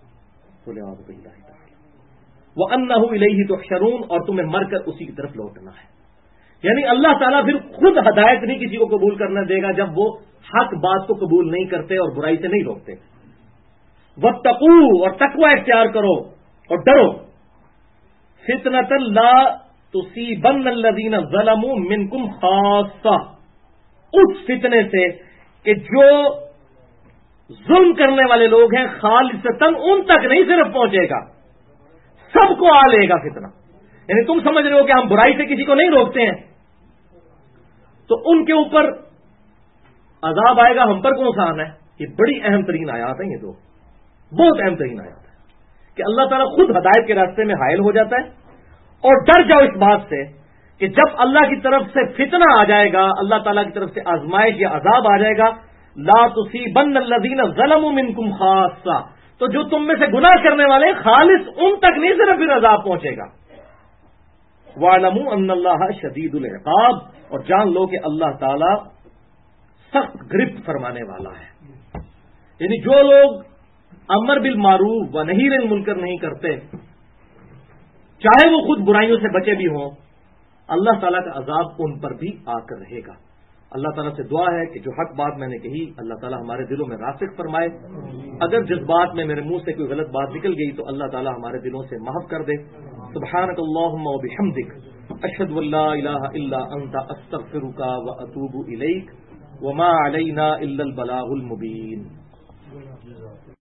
وَأَنَّهُ إِلَيْهِ تُحْشَرُونَ اور تمہیں مر کر اسی کی طرف لوٹنا ہے. یعنی اللہ تعالیٰ پھر خود ہدایت نہیں کسی کو قبول کرنا دے گا جب وہ حق بات کو قبول نہیں کرتے اور برائی سے نہیں روکتے. وَاتَّقُوا اور تقوی اختیار کرو اور ڈرو. فِتْنَةً لَا تُصِيبَنَّ الَّذِينَ ظَلَمُوا مِنْكُمْ خَاصَّةً، اس فتنے سے کہ جو ظلم کرنے والے لوگ ہیں خالصتاً ان تک نہیں صرف پہنچے گا، سب کو آ لے گا فتنہ. یعنی تم سمجھ رہے ہو کہ ہم برائی سے کسی کو نہیں روکتے ہیں تو ان کے اوپر عذاب آئے گا، ہم پر کون سا آنا ہے؟ یہ بڑی اہم ترین آیات ہیں، یہ دو بہت اہم ترین آیات ہے کہ اللہ تعالیٰ خود ہدایت کے راستے میں حائل ہو جاتا ہے. اور ڈر جاؤ اس بات سے کہ جب اللہ کی طرف سے فتنہ آ جائے گا، اللہ تعالیٰ کی طرف سے آزمائش یا عذاب آ جائے گا، لا تصیبن الذین ظلموا منکم خاصہ، تو جو تم میں سے گناہ کرنے والے خالص ان تک نہیں صرف پھر عذاب پہنچے گا. وَاعْلَمُوا أَنَّ اللَّهَ شَدِيدُ الْعِقَابِ اور جان لو کہ اللہ تعالیٰ سخت گرفت فرمانے والا ہے. یعنی جو لوگ امر بالمعروف و نہی عن المنکر نہیں کرتے، چاہے وہ خود برائیوں سے بچے بھی ہوں، اللہ تعالیٰ کا عذاب ان پر بھی آ کر رہے گا. اللہ تعالیٰ سے دعا ہے کہ جو حق بات میں نے کہی اللہ تعالیٰ ہمارے دلوں میں راسخ فرمائے. اگر جس بات میں میرے منہ سے کوئی غلط بات نکل گئی تو اللہ تعالیٰ ہمارے دلوں سے معاف کر دے. سبحانک اللہم و بحمدک اشہد ان لا الہ الا انت استغفرک و اتوب الیک وما علینا الا البلاغ المبین.